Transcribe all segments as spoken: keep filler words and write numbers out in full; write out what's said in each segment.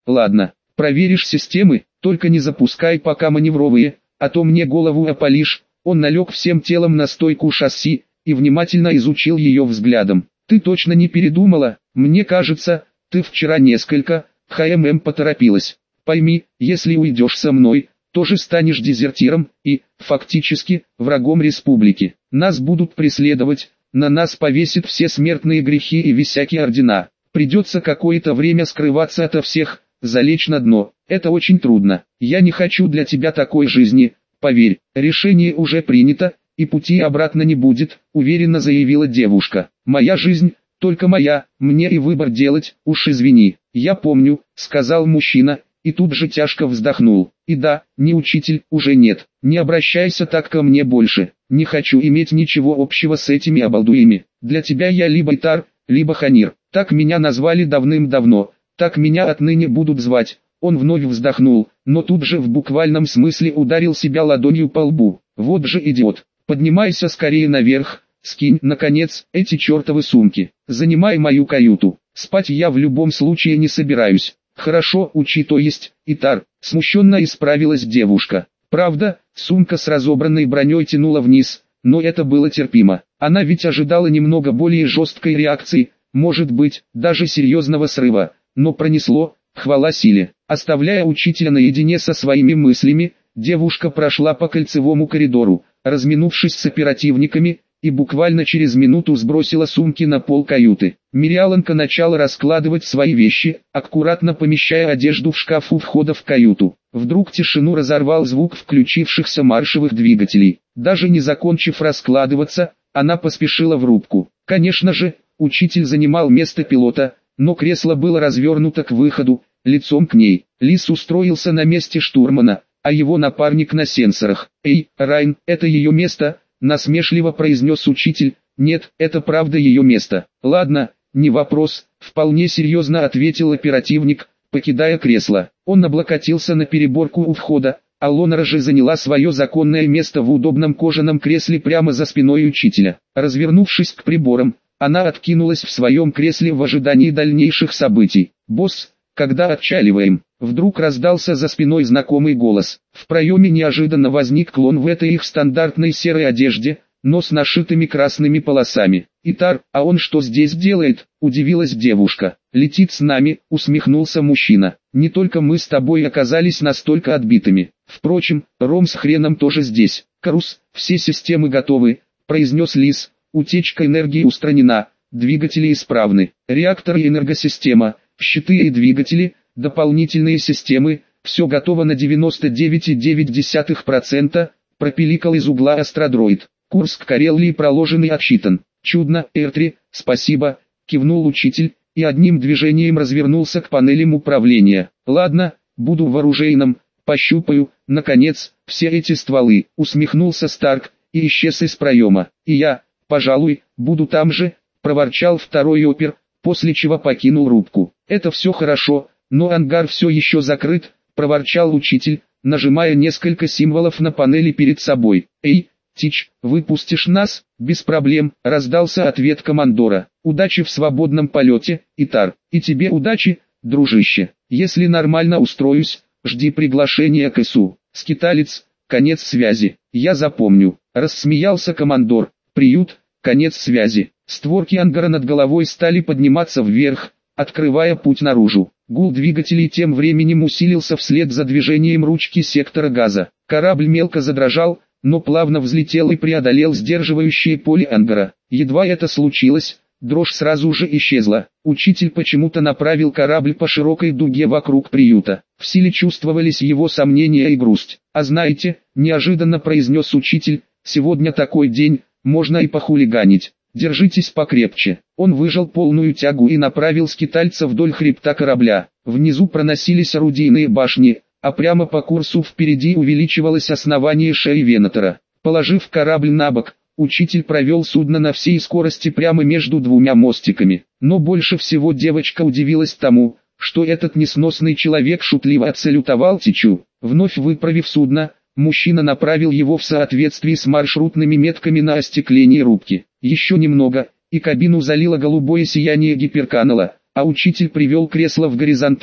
Ладно, проверишь системы, только не запускай пока маневровые, а то мне голову опалишь. Он налег всем телом на стойку шасси и внимательно изучил ее взглядом. Ты точно не передумала? Мне кажется, ты вчера несколько, хмм поторопилась. Пойми, если уйдешь со мной, тоже станешь дезертиром и, фактически, врагом республики. Нас будут преследовать, на нас повесят все смертные грехи и всякие ордена. Придется какое-то время скрываться ото всех, залечь на дно. Это очень трудно. Я не хочу для тебя такой жизни. Поверь, решение уже принято, и пути обратно не будет, уверенно заявила девушка. Моя жизнь, только моя, мне и выбор делать, уж извини. Я помню, сказал мужчина, и тут же тяжко вздохнул. И да, не учитель, уже нет. Не обращайся так ко мне больше. Не хочу иметь ничего общего с этими обалдуями. Для тебя я либо Итар, либо Ханир. Так меня назвали давным-давно, так меня отныне будут звать. Он вновь вздохнул, но тут же в буквальном смысле ударил себя ладонью по лбу. Вот же идиот. Поднимайся скорее наверх, скинь, наконец, эти чертовы сумки. Занимай мою каюту. Спать я в любом случае не собираюсь. Хорошо, учи, то есть, Итар. Смущенно исправилась девушка. Правда, сумка с разобранной броней тянула вниз, но это было терпимо. Она ведь ожидала немного более жесткой реакции, может быть, даже серьезного срыва, но пронесло, хвала силе. Оставляя учителя наедине со своими мыслями, девушка прошла по кольцевому коридору, разминувшись с оперативниками, и буквально через минуту сбросила сумки на пол каюты. Мириаланка начала раскладывать свои вещи, аккуратно помещая одежду в шкаф у входа в каюту. Вдруг тишину разорвал звук включившихся маршевых двигателей. Даже не закончив раскладываться, она поспешила в рубку. Конечно же, учитель занимал место пилота, но кресло было развернуто к выходу, лицом к ней. Лис устроился на месте штурмана, а его напарник на сенсорах. «Эй, Райн, это ее место?» — насмешливо произнес учитель. «Нет, это правда ее место». «Ладно, не вопрос», — вполне серьезно ответил оперативник, покидая кресло. Он облокотился на переборку у входа, а Лонара же заняла свое законное место в удобном кожаном кресле прямо за спиной учителя. Развернувшись к приборам, она откинулась в своем кресле в ожидании дальнейших событий. «Босс, когда отчаливаем?» Вдруг раздался за спиной знакомый голос. В проеме неожиданно возник клон в этой их стандартной серой одежде, но с нашитыми красными полосами. «Итар, а он что здесь делает?» – удивилась девушка. «Летит с нами», – усмехнулся мужчина. «Не только мы с тобой оказались настолько отбитыми. Впрочем, Ром с хреном тоже здесь. Карус, все системы готовы», – произнес Лис. «Утечка энергии устранена, двигатели исправны. Реактор и энергосистема, щиты и двигатели, дополнительные системы, все готово на девяносто девять целых девять десятых процента», – пропиликал из угла астродроид. «Курс к Кареллии проложен и отсчитан». «Чудно, Эртри, спасибо», – кивнул учитель, и одним движением развернулся к панелям управления. «Ладно, буду вооруженным, пощупаю, наконец, все эти стволы», – усмехнулся Старк, и исчез из проема. «И я, пожалуй, буду там же», – проворчал второй опер, после чего покинул рубку. «Это все хорошо, но ангар все еще закрыт», – проворчал учитель, нажимая несколько символов на панели перед собой. «Эй, Тич, выпустишь нас?» «Без проблем», — раздался ответ командора. «Удачи в свободном полете, Итар. И тебе удачи, дружище. Если нормально устроюсь, жди приглашения к ИСУ». «Скиталец, конец связи. Я запомню», — рассмеялся командор. «Приют, конец связи». Створки ангара над головой стали подниматься вверх, открывая путь наружу. Гул двигателей тем временем усилился вслед за движением ручки сектора газа. Корабль мелко задрожал, но плавно взлетел и преодолел сдерживающее поле ангара. Едва это случилось, дрожь сразу же исчезла. Учитель почему-то направил корабль по широкой дуге вокруг приюта. В силе чувствовались его сомнения и грусть. «А знаете», — неожиданно произнес учитель, — «сегодня такой день, можно и похулиганить. Держитесь покрепче». Он выжал полную тягу и направил скитальца вдоль хребта корабля. Внизу проносились орудийные башни, а прямо по курсу впереди увеличивалось основание шеи Венатора. Положив корабль на бок, учитель провел судно на всей скорости прямо между двумя мостиками. Но больше всего девочка удивилась тому, что этот несносный человек шутливо отсалютовал Тичу. Вновь выправив судно, мужчина направил его в соответствии с маршрутными метками на остеклении рубки. Еще немного, и кабину залило голубое сияние гиперканала, а учитель привел кресло в горизонталь,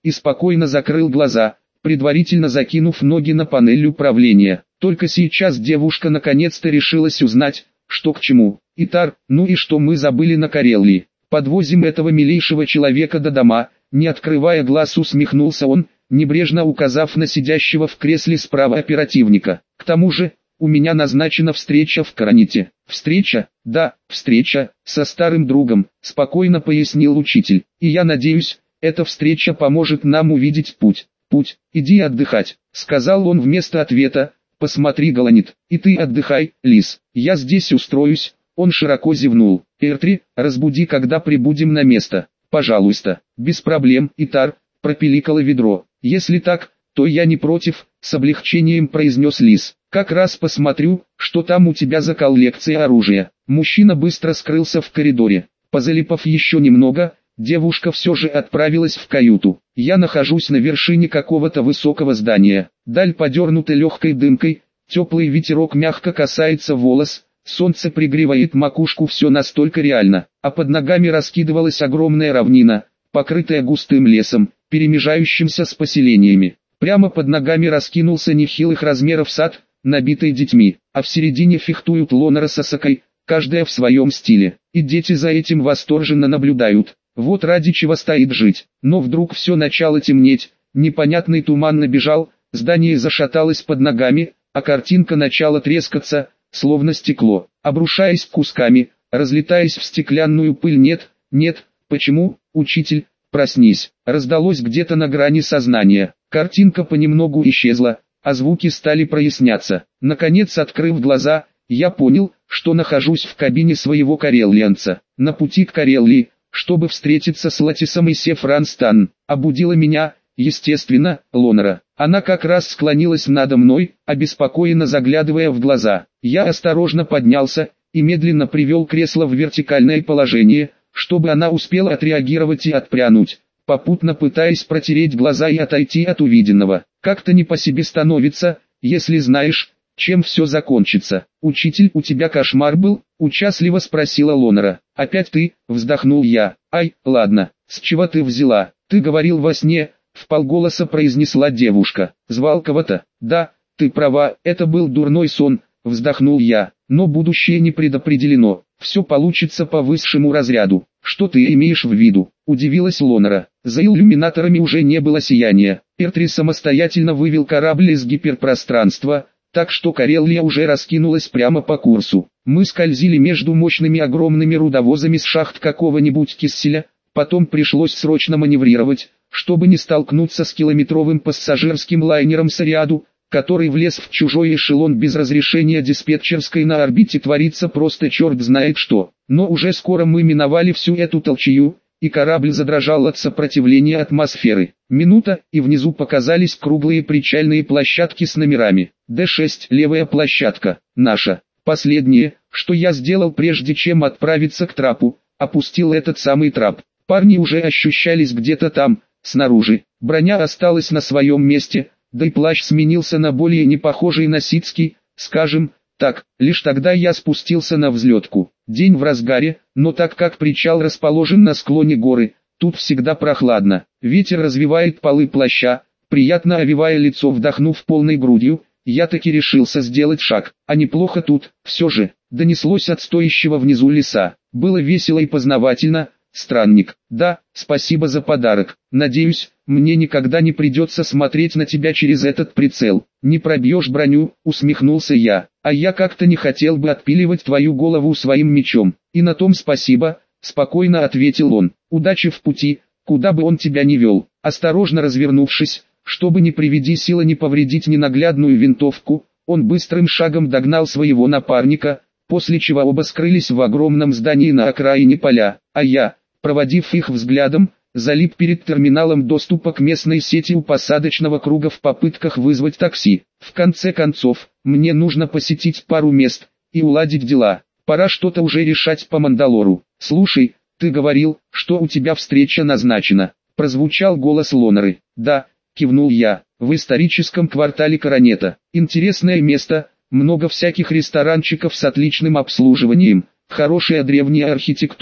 и спокойно закрыл глаза, предварительно закинув ноги на панель управления. Только сейчас девушка наконец-то решилась узнать, что к чему. Итар, ну и что мы забыли на Карелии? Подвозим этого милейшего человека до дома, не открывая глаз усмехнулся он, небрежно указав на сидящего в кресле справа оперативника. К тому же, у меня назначена встреча в Короните. Встреча? Да, встреча, со старым другом, спокойно пояснил учитель. И я надеюсь, эта встреча поможет нам увидеть путь. Путь, иди отдыхать, сказал он вместо ответа. Посмотри, Галанит, и ты отдыхай, Лис, я здесь устроюсь. Он широко зевнул. Эртри, разбуди, когда прибудем на место. Пожалуйста, без проблем, Итар, пропиликало ведро. Если так, то я не против, с облегчением произнес Лис. Как раз посмотрю, что там у тебя за коллекция оружия. Мужчина быстро скрылся в коридоре. Позалипав еще немного, девушка все же отправилась в каюту. Я нахожусь на вершине какого-то высокого здания. Даль подернута легкой дымкой, теплый ветерок мягко касается волос, солнце пригревает макушку, все настолько реально. А под ногами раскидывалась огромная равнина, покрытая густым лесом, перемежающимся с поселениями. Прямо под ногами раскинулся нехилых размеров сад, набитый детьми, а в середине фехтуют Лонара с Асакой, каждая в своем стиле. И дети за этим восторженно наблюдают. Вот ради чего стоит жить. Но вдруг все начало темнеть, непонятный туман набежал, здание зашаталось под ногами, а картинка начала трескаться, словно стекло, обрушаясь кусками, разлетаясь в стеклянную пыль. Нет, нет, почему, учитель, проснись, раздалось где-то на грани сознания. Картинка понемногу исчезла, а звуки стали проясняться. Наконец, открыв глаза, я понял, что нахожусь в кабине своего кареллианца. На пути к Кареллии, чтобы встретиться с Латисом и Сефранстан, обудила меня, естественно, Лонара. Она как раз склонилась надо мной, обеспокоенно заглядывая в глаза. Я осторожно поднялся и медленно привел кресло в вертикальное положение, чтобы она успела отреагировать и отпрянуть, попутно пытаясь протереть глаза и отойти от увиденного. Как-то не по себе становится, если знаешь, чем все закончится. «Учитель, у тебя кошмар был?» – участливо спросила Лонара. «Опять ты?» – вздохнул я. «Ай, ладно, с чего ты взяла? Ты говорил во сне?» – вполголоса произнесла девушка. «Звал кого-то?» «Да, ты права, это был дурной сон», – вздохнул я. «Но будущее не предопределено, все получится по высшему разряду». «Что ты имеешь в виду?» – удивилась Лонара. За иллюминаторами уже не было сияния. Эртри самостоятельно вывел корабль из гиперпространства, так что Кареллия уже раскинулась прямо по курсу. Мы скользили между мощными огромными рудовозами с шахт какого-нибудь кисселя, потом пришлось срочно маневрировать, чтобы не столкнуться с километровым пассажирским лайнером «Сариаду», который влез в чужой эшелон без разрешения диспетчерской. На орбите творится просто черт знает что. Но уже скоро мы миновали всю эту толчею, и корабль задрожал от сопротивления атмосферы. Минута, и внизу показались круглые причальные площадки с номерами. Д шесть, левая площадка, наша. Последнее, что я сделал прежде чем отправиться к трапу, опустил этот самый трап. Парни уже ощущались где-то там, снаружи. Броня осталась на своем месте, да и плащ сменился на более непохожий на ситский, скажем так. Лишь тогда я спустился на взлетку. День в разгаре, но так как причал расположен на склоне горы, тут всегда прохладно. Ветер развивает полы плаща, приятно овивая лицо. Вдохнув полной грудью, я таки решился сделать шаг. А неплохо тут, все же, донеслось от стоящего внизу леса. Было весело и познавательно. Странник, да, спасибо за подарок. Надеюсь, мне никогда не придется смотреть на тебя через этот прицел. Не пробьешь броню, усмехнулся я. А я как-то не хотел бы отпиливать твою голову своим мечом. И на том спасибо, спокойно ответил он. Удачи в пути, куда бы он тебя ни вел. Осторожно развернувшись, чтобы не приведи сила не повредить ненаглядную винтовку, он быстрым шагом догнал своего напарника, после чего оба скрылись в огромном здании на окраине поля, а я, проводив их взглядом, залип перед терминалом доступа к местной сети у посадочного круга в попытках вызвать такси. В конце концов, мне нужно посетить пару мест и уладить дела. Пора что-то уже решать по Мандалору. «Слушай, ты говорил, что у тебя встреча назначена», — прозвучал голос Лонары. «Да», — кивнул я, — «в историческом квартале Коронета. Интересное место, много всяких ресторанчиков с отличным обслуживанием, хорошая древняя архитектура.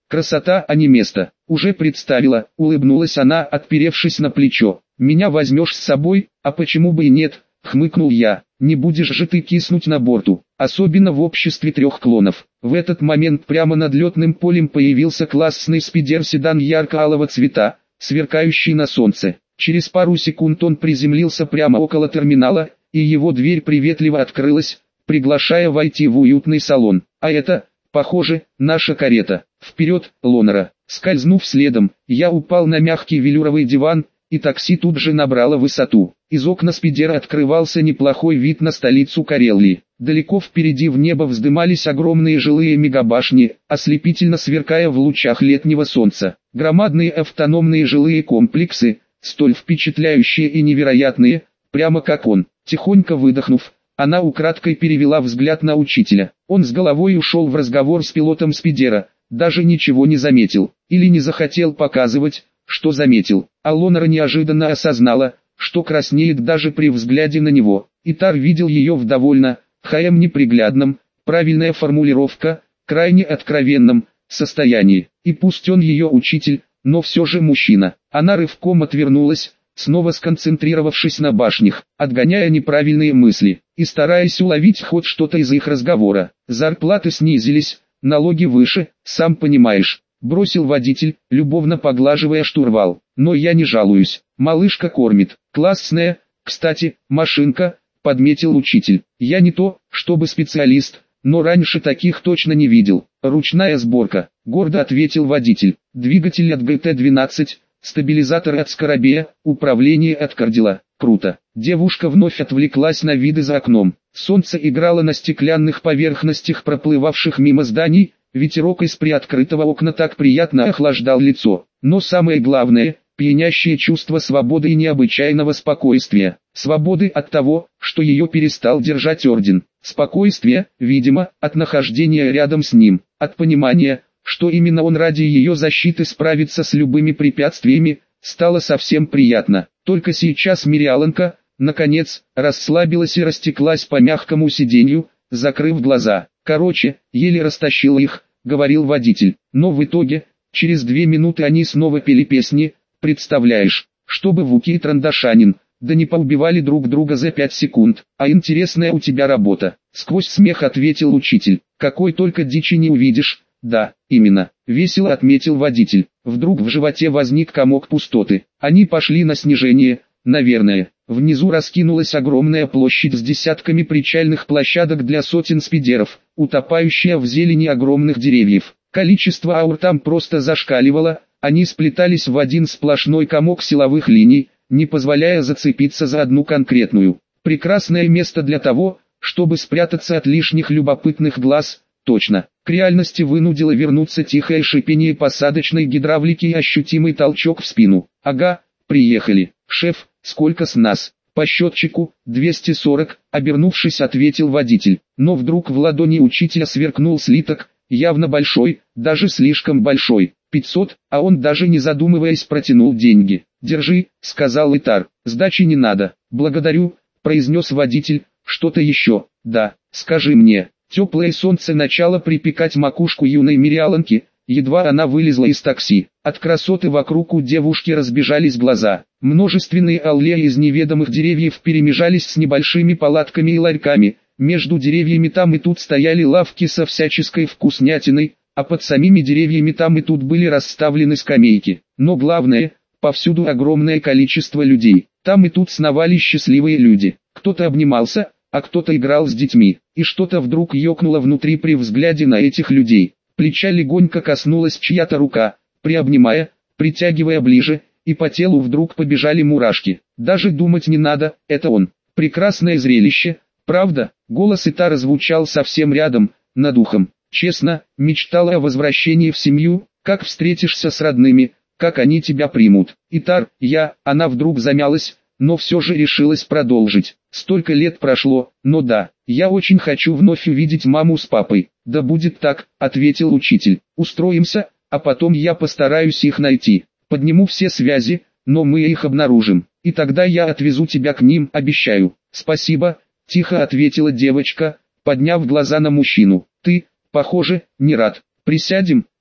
Красота, а не место. Уже представила, улыбнулась она, отперевшись на плечо. Меня возьмешь с собой, а почему бы и нет, хмыкнул я. Не будешь же ты киснуть на борту, особенно в обществе трех клонов. В этот момент прямо над летным полем появился классный спидер-седан ярко-алого цвета, сверкающий на солнце. Через пару секунд он приземлился прямо около терминала, и его дверь приветливо открылась, приглашая войти в уютный салон. А это, похоже, наша карета. Вперед, Лонера. Скользнув следом, я упал на мягкий велюровый диван, и такси тут же набрало высоту. Из окна спидера открывался неплохой вид на столицу Карелии. Далеко впереди в небо вздымались огромные жилые мегабашни, ослепительно сверкая в лучах летнего солнца. Громадные автономные жилые комплексы, столь впечатляющие и невероятные, прямо как он. Тихонько выдохнув, она украдкой перевела взгляд на учителя. Он с головой ушел в разговор с пилотом спидера, даже ничего не заметил, или не захотел показывать, что заметил. А Лонера неожиданно осознала, что краснеет даже при взгляде на него. Итар видел ее в довольно, хаем неприглядном, правильная формулировка, крайне откровенном, состоянии. И пусть он ее учитель, но все же мужчина. Она рывком отвернулась, снова сконцентрировавшись на башнях, отгоняя неправильные мысли, и стараясь уловить хоть что-то из их разговора. Зарплаты снизились, налоги выше, сам понимаешь. Бросил водитель, любовно поглаживая штурвал. Но я не жалуюсь, малышка кормит. Классная, кстати, машинка, подметил учитель. Я не то, чтобы специалист, но раньше таких точно не видел. Ручная сборка, гордо ответил водитель. Двигатель от джи ти двенадцать, стабилизатор от Скоробея, управление от Кардила. Круто. Девушка вновь отвлеклась на виды за окном. Солнце играло на стеклянных поверхностях проплывавших мимо зданий, ветерок из приоткрытого окна так приятно охлаждал лицо. Но самое главное, пьянящее чувство свободы и необычайного спокойствия. Свободы от того, что ее перестал держать орден. Спокойствие, видимо, от нахождения рядом с ним. От понимания, что именно он ради ее защиты справится с любыми препятствиями, стало совсем приятно. Только сейчас Мириаланка, наконец, расслабилась и растеклась по мягкому сиденью, закрыв глаза. Короче, еле растащил их, говорил водитель. Но в итоге, через две минуты они снова пели песни, представляешь, чтобы Вуки и Трандашанин, да не поубивали друг друга за пять секунд. А интересная у тебя работа. Сквозь смех ответил учитель. Какой только дичи не увидишь. Да, именно, весело отметил водитель. Вдруг в животе возник комок пустоты. Они пошли на снижение, наверное. Внизу раскинулась огромная площадь с десятками причальных площадок для сотен спидеров, утопающая в зелени огромных деревьев. Количество аур там просто зашкаливало, они сплетались в один сплошной комок силовых линий, не позволяя зацепиться за одну конкретную. Прекрасное место для того, чтобы спрятаться от лишних любопытных глаз, точно. К реальности вынудило вернуться тихое шипение посадочной гидравлики и ощутимый толчок в спину. Ага, приехали. Шеф, сколько с нас? По счетчику, двести сорок, обернувшись, ответил водитель. Но вдруг в ладони учителя сверкнул слиток, явно большой, даже слишком большой. пятьсот, а он даже не задумываясь протянул деньги. «Держи», — сказал Итар, — «сдачи не надо». «Благодарю», — произнес водитель. «Что-то еще?» «Да, скажи мне». Теплое солнце начало припекать макушку юной Мириаланки, едва она вылезла из такси. От красоты вокруг у девушки разбежались глаза. Множественные аллеи из неведомых деревьев перемежались с небольшими палатками и ларьками. Между деревьями там и тут стояли лавки со всяческой вкуснятиной, а под самими деревьями там и тут были расставлены скамейки. Но главное, повсюду огромное количество людей. Там и тут сновали счастливые люди. Кто-то обнимался, а кто-то играл с детьми, и что-то вдруг ёкнуло внутри при взгляде на этих людей. Плеча легонько коснулась чья-то рука, приобнимая, притягивая ближе, и по телу вдруг побежали мурашки. Даже думать не надо, это он. Прекрасное зрелище, правда? Голос Итара звучал совсем рядом, над ухом. Честно, мечтала о возвращении в семью, как встретишься с родными, как они тебя примут. Итар, я, она вдруг замялась, но все же решилась продолжить. Столько лет прошло, но да, я очень хочу вновь увидеть маму с папой. Да будет так, ответил учитель. Устроимся, а потом я постараюсь их найти. Подниму все связи, но мы их обнаружим. И тогда я отвезу тебя к ним, обещаю. Спасибо, тихо ответила девочка, подняв глаза на мужчину. Ты, похоже, не рад. Присядем,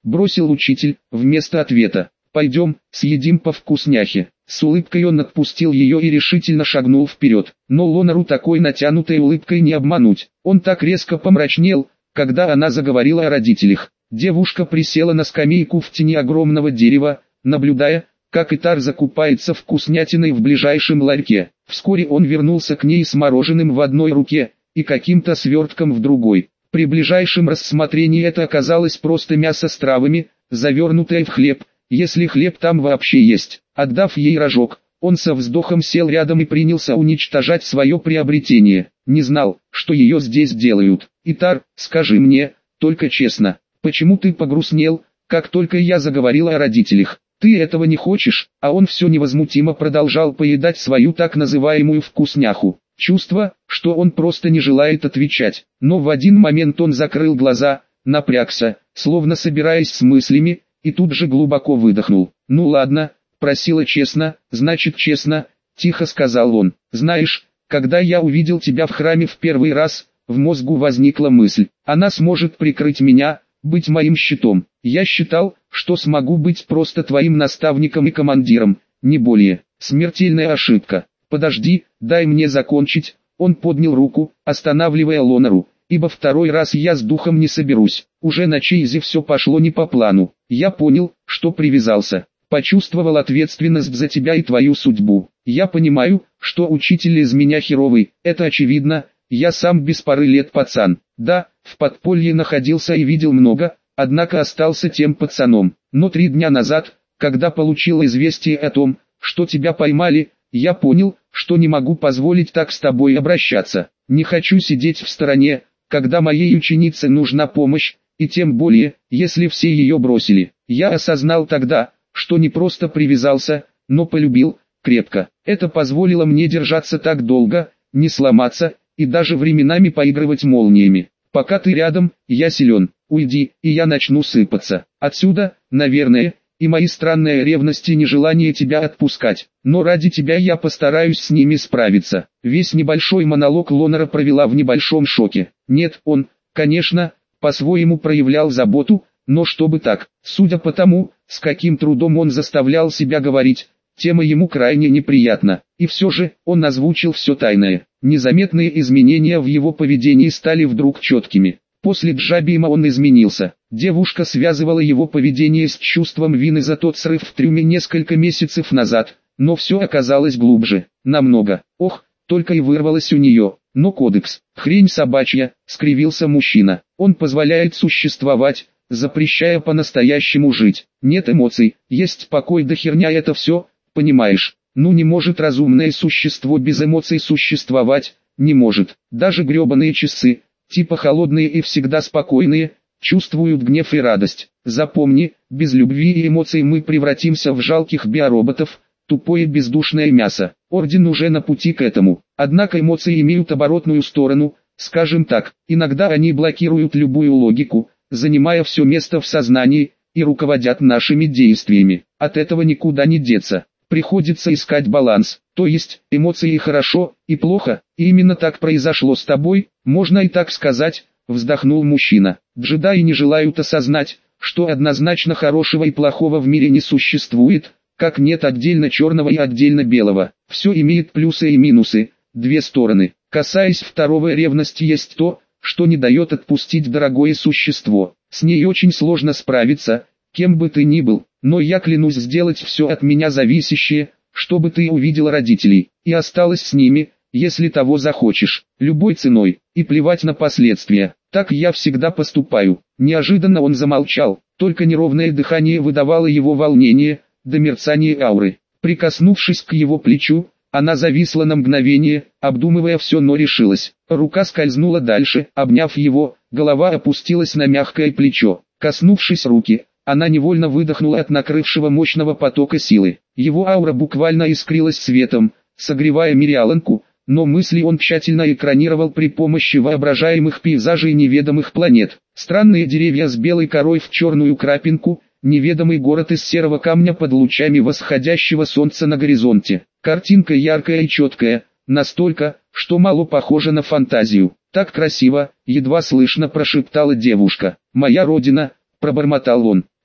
бросил учитель, вместо ответа. Пойдем, съедим по вкусняхе. С улыбкой он отпустил ее и решительно шагнул вперед. Но Лонару такой натянутой улыбкой не обмануть. Он так резко помрачнел, когда она заговорила о родителях. Девушка присела на скамейку в тени огромного дерева, наблюдая, как Итар закупается вкуснятиной в ближайшем ларьке. Вскоре он вернулся к ней с мороженым в одной руке и каким-то свертком в другой. При ближайшем рассмотрении это оказалось просто мясо с травами, завернутое в хлеб, если хлеб там вообще есть. Отдав ей рожок, он со вздохом сел рядом и принялся уничтожать свое приобретение. Не знал, что ее здесь делают. Итар, скажи мне, только честно, почему ты погрустнел, как только я заговорила о родителях? Ты этого не хочешь, а он все невозмутимо продолжал поедать свою так называемую вкусняху. Чувство, что он просто не желает отвечать. Но в один момент он закрыл глаза, напрягся, словно собираясь с мыслями, и тут же глубоко выдохнул. «Ну ладно, просила честно, значит честно», — тихо сказал он. «Знаешь, когда я увидел тебя в храме в первый раз, в мозгу возникла мысль, она сможет прикрыть меня, быть моим щитом. Я считал, что смогу быть просто твоим наставником и командиром, не более. Смертельная ошибка. Подожди, дай мне закончить». Он поднял руку, останавливая Лонару, ибо второй раз я с духом не соберусь. Уже на Чейзе все пошло не по плану. Я понял, что привязался. Почувствовал ответственность за тебя и твою судьбу. Я понимаю, что учитель из меня херовый, это очевидно. Я сам без пары лет пацан. Да, в подполье находился и видел много, однако остался тем пацаном. Но три дня назад, когда получил известие о том, что тебя поймали, я понял, что не могу позволить так с тобой обращаться. Не хочу сидеть в стороне, когда моей ученице нужна помощь, и тем более, если все ее бросили. Я осознал тогда, что не просто привязался, но полюбил, крепко. Это позволило мне держаться так долго, не сломаться, и даже временами поигрывать молниями. Пока ты рядом, я силен. Уйди, и я начну сыпаться. Отсюда, наверное, и мои странные ревности и нежелание тебя отпускать. Но ради тебя я постараюсь с ними справиться. Весь небольшой монолог Лонара провела в небольшом шоке. Нет, он, конечно, по-своему проявлял заботу, но чтобы так, судя по тому, с каким трудом он заставлял себя говорить, тема ему крайне неприятна. И все же, он озвучил все тайное. Незаметные изменения в его поведении стали вдруг четкими. После Джабима он изменился. Девушка связывала его поведение с чувством вины за тот срыв в трюме несколько месяцев назад, но все оказалось глубже, намного. Ох, только и вырвалось у нее. Но кодекс, хрень собачья, скривился мужчина. Он позволяет существовать, запрещая по-настоящему жить. Нет эмоций, есть покой да херня, это все, понимаешь? Ну не может разумное существо без эмоций существовать, не может. Даже гребаные часы, типа холодные и всегда спокойные, чувствуют гнев и радость. Запомни, без любви и эмоций мы превратимся в жалких биороботов, тупое бездушное мясо. Орден уже на пути к этому. Однако эмоции имеют оборотную сторону, скажем так, иногда они блокируют любую логику, занимая все место в сознании, и руководят нашими действиями. От этого никуда не деться. Приходится искать баланс, то есть, эмоции хорошо, и плохо, и именно так произошло с тобой, можно и так сказать, вздохнул мужчина. Джедаи не желают осознать, что однозначно хорошего и плохого в мире не существует, как нет отдельно черного и отдельно белого. Все имеет плюсы и минусы, две стороны. Касаясь второго, ревности есть то, что не дает отпустить дорогое существо. С ней очень сложно справиться, кем бы ты ни был, но я клянусь сделать все от меня зависящее, чтобы ты увидел родителей, и осталась с ними, если того захочешь, любой ценой, и плевать на последствия. Так я всегда поступаю. Неожиданно он замолчал, только неровное дыхание выдавало его волнение, до мерцания ауры. Прикоснувшись к его плечу, она зависла на мгновение, обдумывая все, но решилась. Рука скользнула дальше, обняв его, голова опустилась на мягкое плечо. Коснувшись руки, она невольно выдохнула от накрывшего мощного потока силы. Его аура буквально искрилась светом, согревая Мириаланку, но мысли он тщательно экранировал при помощи воображаемых пейзажей неведомых планет. Странные деревья с белой корой в черную крапинку, неведомый город из серого камня под лучами восходящего солнца на горизонте. Картинка яркая и четкая, настолько, что мало похожа на фантазию. «Так красиво», — едва слышно прошептала девушка. «Моя родина», — пробормотал он.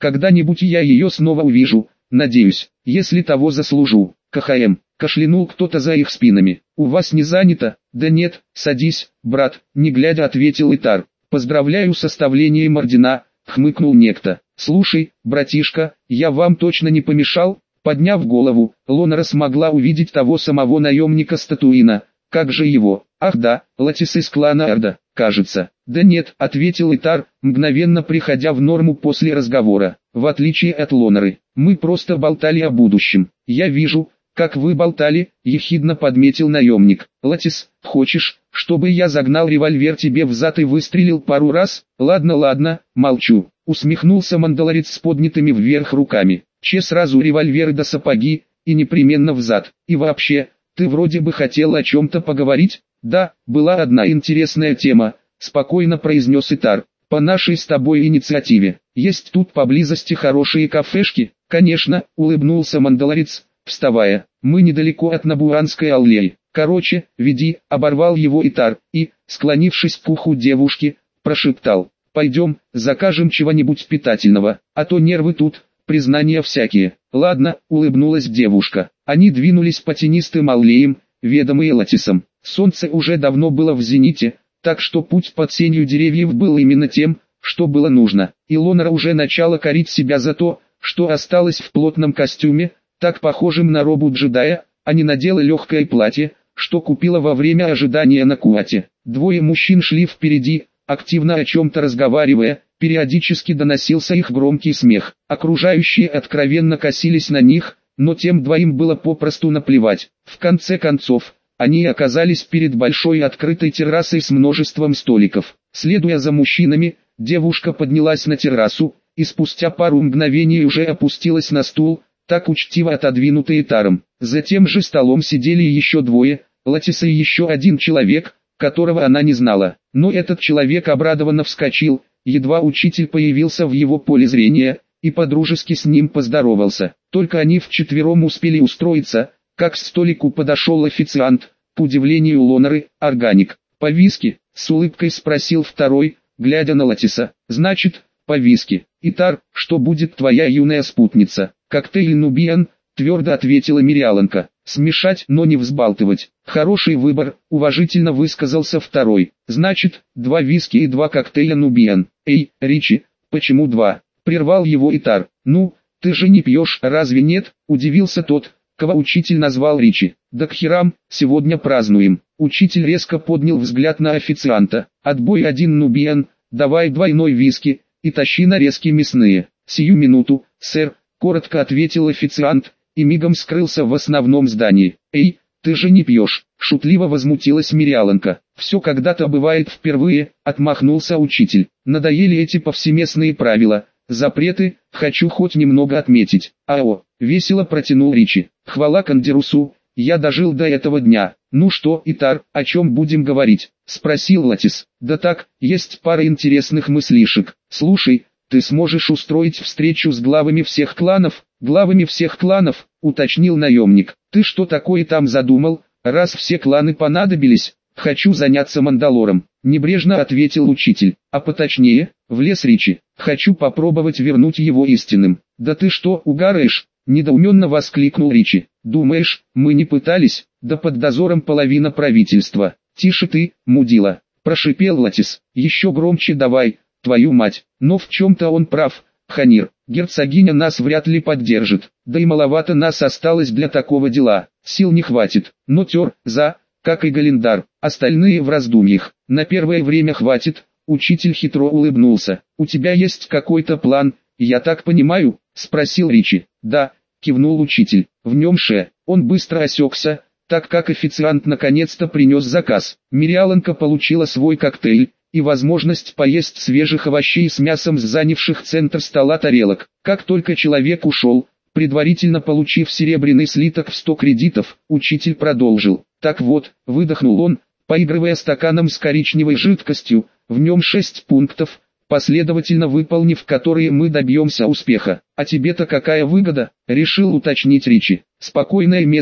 Когда-нибудь я ее снова увижу, надеюсь, если того заслужу. КХМ. Кашлянул кто-то за их спинами. «У вас не занято?» «Да нет, садись, брат», не глядя ответил Итар. «Поздравляю с составлением ордена», хмыкнул некто. «Слушай, братишка, я вам точно не помешал?» Подняв голову, Лонара смогла увидеть того самого наемника Статуина. «Как же его?» «Ах да, Латис из клана Эрда, кажется». «Да нет», ответил Итар, мгновенно приходя в норму после разговора. «В отличие от Лонары, мы просто болтали о будущем. Я вижу, как вы болтали», ехидно подметил наемник. «Латис, хочешь, чтобы я загнал револьвер тебе в зад и выстрелил пару раз?» «Ладно, ладно, молчу», усмехнулся мандалорец с поднятыми вверх руками. «Че сразу револьверы да сапоги, и непременно в зад. И вообще, ты вроде бы хотел о чем-то поговорить?» «Да, была одна интересная тема», спокойно произнес Итар. «По нашей с тобой инициативе. Есть тут поблизости хорошие кафешки?» «Конечно», улыбнулся мандалорец, вставая. «Мы недалеко от Набуанской аллеи. Короче, веди», оборвал его Итар, и, склонившись к уху девушки, прошептал. «Пойдем, закажем чего-нибудь питательного, а то нервы тут, признания всякие». «Ладно», улыбнулась девушка. Они двинулись по тенистым аллеям, ведомые Латисом. Солнце уже давно было в зените, так что путь под сенью деревьев был именно тем, что было нужно. И Лонара уже начала корить себя за то, что осталась в плотном костюме, так похожим на робу джедая, а не надела легкое платье, что купила во время ожидания на Куате. Двое мужчин шли впереди, активно о чем-то разговаривая, периодически доносился их громкий смех. Окружающие откровенно косились на них, но тем двоим было попросту наплевать. В конце концов, они оказались перед большой открытой террасой с множеством столиков. Следуя за мужчинами, девушка поднялась на террасу, и спустя пару мгновений уже опустилась на стул, так учтиво отодвинутый Итаром. За тем же столом сидели еще двое, Латис и еще один человек, которого она не знала. Но этот человек обрадованно вскочил, едва учитель появился в его поле зрения, и подружески с ним поздоровался. Только они вчетвером успели устроиться, как к столику подошел официант, к удивлению Лонары, органик. «По виски?» — с улыбкой спросил второй, глядя на Латиса. «Значит, по виски. Итар, что будет твоя юная спутница?» «Коктейль Нубиан», — твердо ответила Мириаланка. «Смешать, но не взбалтывать». «Хороший выбор», — уважительно высказался второй. «Значит, два виски и два коктейля Нубиан». «Эй, Ричи, почему два?» — прервал его Итар. «Ну, ты же не пьешь, разве нет?» — удивился тот, кого учитель назвал Ричи. «Да к херам, сегодня празднуем». Учитель резко поднял взгляд на официанта. «Отбой один Нубиан, давай двойной виски, и тащи нарезки мясные». «Сию минуту, сэр», — коротко ответил официант, и мигом скрылся в основном здании. «Эй, ты же не пьешь», — шутливо возмутилась Мириаланка. «Все когда-то бывает впервые», — отмахнулся учитель. «Надоели эти повсеместные правила, запреты, хочу хоть немного отметить». «Ао», — весело протянул Ричи. «Хвала Кандерусу, я дожил до этого дня». «Ну что, Итар, о чем будем говорить?» — спросил Латис. «Да так, есть пара интересных мыслишек. Слушай, ты сможешь устроить встречу с главами всех кланов?» «Главами всех кланов», — уточнил наемник. «Ты что такое там задумал, раз все кланы понадобились?» «Хочу заняться Мандалором», — небрежно ответил учитель. «А поточнее, в лес Ричи. Хочу попробовать вернуть его истинным». «Да ты что, угараешь?» — недоуменно воскликнул Ричи. «Думаешь, мы не пытались? Да под дозором половина правительства». «Тише ты, мудила», — прошипел Латис. «Еще громче давай, твою мать». Но в чем-то он прав, Ханир. Герцогиня нас вряд ли поддержит, да и маловато нас осталось для такого дела. Сил не хватит. Но Тер, за, как и Галиндар, остальные в раздумьях. На первое время хватит. Учитель хитро улыбнулся. «У тебя есть какой-то план, я так понимаю?» — спросил Ричи. «Да», — кивнул учитель. «В нем ше». Он быстро осекся, так как официант наконец-то принес заказ. Мириаланка получила свой коктейль и возможность поесть свежих овощей с мясом с занявших центр стола тарелок. Как только человек ушел, предварительно получив серебряный слиток в сто кредитов, учитель продолжил. «Так вот», — выдохнул он, поигрывая стаканом с коричневой жидкостью, «в нем шесть пунктов, последовательно выполнив которые мы добьемся успеха. А тебе-то какая выгода?» — решил уточнить Ричи. «Спокойное место,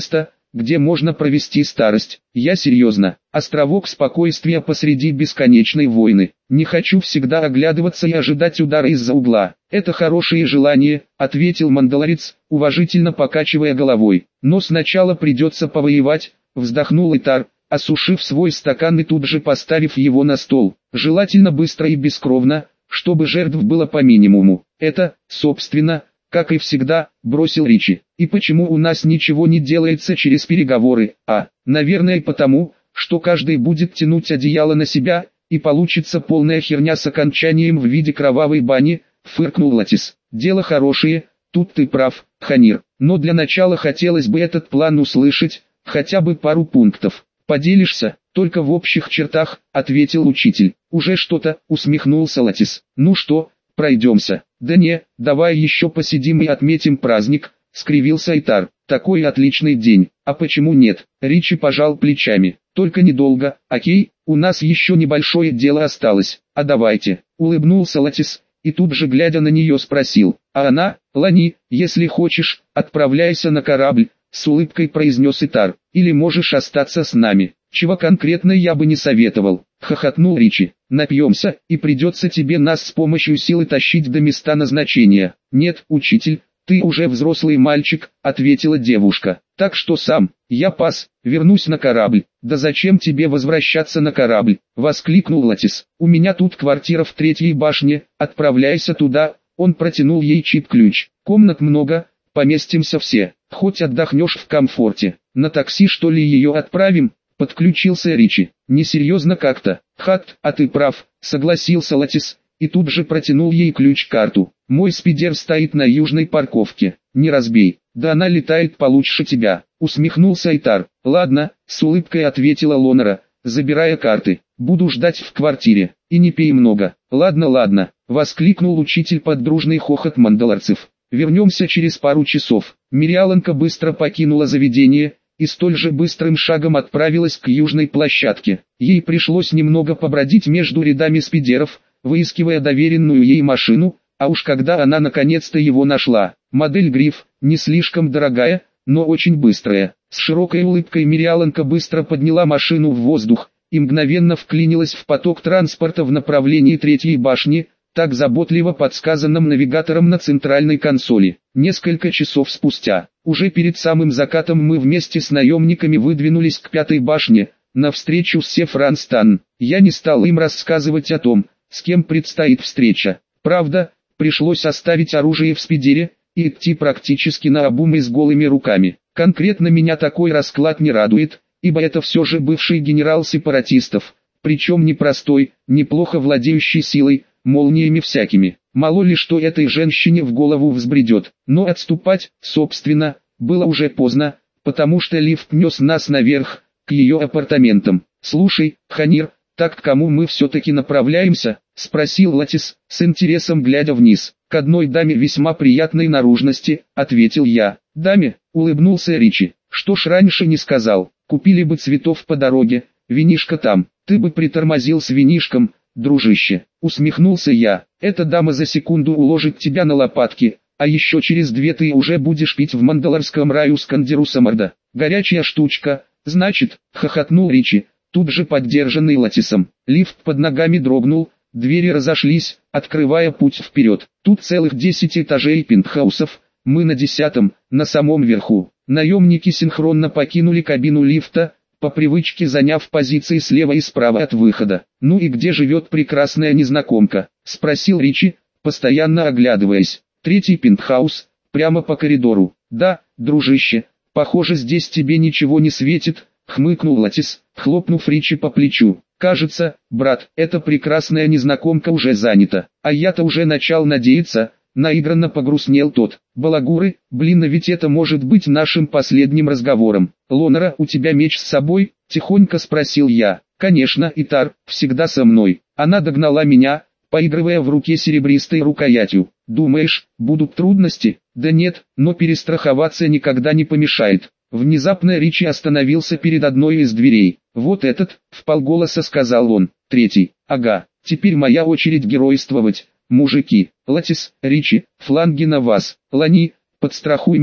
где можно провести старость. Я серьезно. Островок спокойствия посреди бесконечной войны. Не хочу всегда оглядываться и ожидать удара из-за угла. Это хорошее желание, ответил мандалорец, уважительно покачивая головой. Но сначала придется повоевать, вздохнул Итар, осушив свой стакан и тут же поставив его на стол. Желательно быстро и бескровно, чтобы жертв было по минимуму. Это, собственно, как и всегда, бросил Ричи. И почему у нас ничего не делается через переговоры? А, наверное потому, что каждый будет тянуть одеяло на себя, и получится полная херня с окончанием в виде кровавой бани, фыркнул Латис. Дело хорошее, тут ты прав, Ханир. Но для начала хотелось бы этот план услышать, хотя бы пару пунктов. Поделишься? Только в общих чертах, ответил учитель. Уже что-то, усмехнулся Латис. Ну что, пройдемся? Да не, давай еще посидим и отметим праздник, скривился Итар. Такой отличный день, а почему нет? Ричи пожал плечами. Только недолго, окей, у нас еще небольшое дело осталось, а давайте, улыбнулся Латис, и тут же глядя на нее спросил. А она, Лани, если хочешь, отправляйся на корабль, с улыбкой произнес Итар, или можешь остаться с нами. Чего конкретно я бы не советовал, хохотнул Ричи. Напьемся, и придется тебе нас с помощью силы тащить до места назначения. Нет, учитель, ты уже взрослый мальчик, ответила девушка. Так что сам, я пас, вернусь на корабль. Да зачем тебе возвращаться на корабль, воскликнул Латис. У меня тут квартира в третьей башне, отправляйся туда. Он протянул ей чип-ключ. Комнат много, поместимся все, хоть отдохнешь в комфорте. На такси что ли ее отправим? Подключился Ричи. Несерьезно как-то. Хат, а ты прав, согласился Латис, и тут же протянул ей ключ-карту. Мой спидер стоит на южной парковке. Не разбей, да она летает получше тебя, усмехнулся Итар. Ладно, с улыбкой ответила Лонара, забирая карты. Буду ждать в квартире, и не пей много. Ладно, ладно, воскликнул учитель под дружный хохот мандалорцев. Вернемся через пару часов. Мириаланка быстро покинула заведение и столь же быстрым шагом отправилась к южной площадке. Ей пришлось немного побродить между рядами спидеров, выискивая доверенную ей машину, а уж когда она наконец-то его нашла, модель Гриф, не слишком дорогая, но очень быстрая. С широкой улыбкой Мириаланка быстро подняла машину в воздух и мгновенно вклинилась в поток транспорта в направлении третьей башни, так заботливо подсказанном навигатором на центральной консоли. Несколько часов спустя, уже перед самым закатом мы вместе с наемниками выдвинулись к пятой башне, навстречу с Сефранстан. Я не стал им рассказывать о том, с кем предстоит встреча. Правда, пришлось оставить оружие в спидере и идти практически наобум и с голыми руками. Конкретно меня такой расклад не радует, ибо это все же бывший генерал сепаратистов, причем не простой, неплохо владеющий силой, молниями всякими. Мало ли что этой женщине в голову взбредет. Но отступать, собственно, было уже поздно, потому что лифт нес нас наверх, к ее апартаментам. «Слушай, Ханир, так к кому мы все-таки направляемся?» — спросил Латис, с интересом глядя вниз. «К одной даме весьма приятной наружности», — ответил я. «Даме?» — улыбнулся Ричи. «Что ж раньше не сказал? Купили бы цветов по дороге, винишко там. Ты бы притормозил с винишком, дружище», — усмехнулся я. «Эта дама за секунду уложит тебя на лопатки, а еще через две ты уже будешь пить в мандалорском раю с Кандерусамарда. Горячая штучка, значит», — хохотнул Ричи, тут же поддержанный Латисом. Лифт под ногами дрогнул, двери разошлись, открывая путь вперед. Тут целых десять этажей пентхаусов, мы на десятом, на самом верху. Наемники синхронно покинули кабину лифта, по привычке заняв позиции слева и справа от выхода. «Ну и где живет прекрасная незнакомка?» — спросил Ричи, постоянно оглядываясь. «Третий пентхаус, прямо по коридору». «Да, дружище, похоже здесь тебе ничего не светит», — хмыкнул Латис, хлопнув Ричи по плечу. «Кажется, брат, эта прекрасная незнакомка уже занята, а я-то уже начал надеяться». Наигранно погрустнел тот. «Балагуры, блин, а ведь это может быть нашим последним разговором». «Лонара, у тебя меч с собой?» — тихонько спросил я. «Конечно, Итар, всегда со мной». Она догнала меня, поигрывая в руке серебристой рукоятью. «Думаешь, будут трудности?» «Да нет, но перестраховаться никогда не помешает». Внезапно Ричи остановился перед одной из дверей. «Вот этот», — вполголоса сказал он. «Третий. Ага, теперь моя очередь геройствовать. Мужики, Латис, Ричи, фланги на вас. Лани, подстрахуй меня».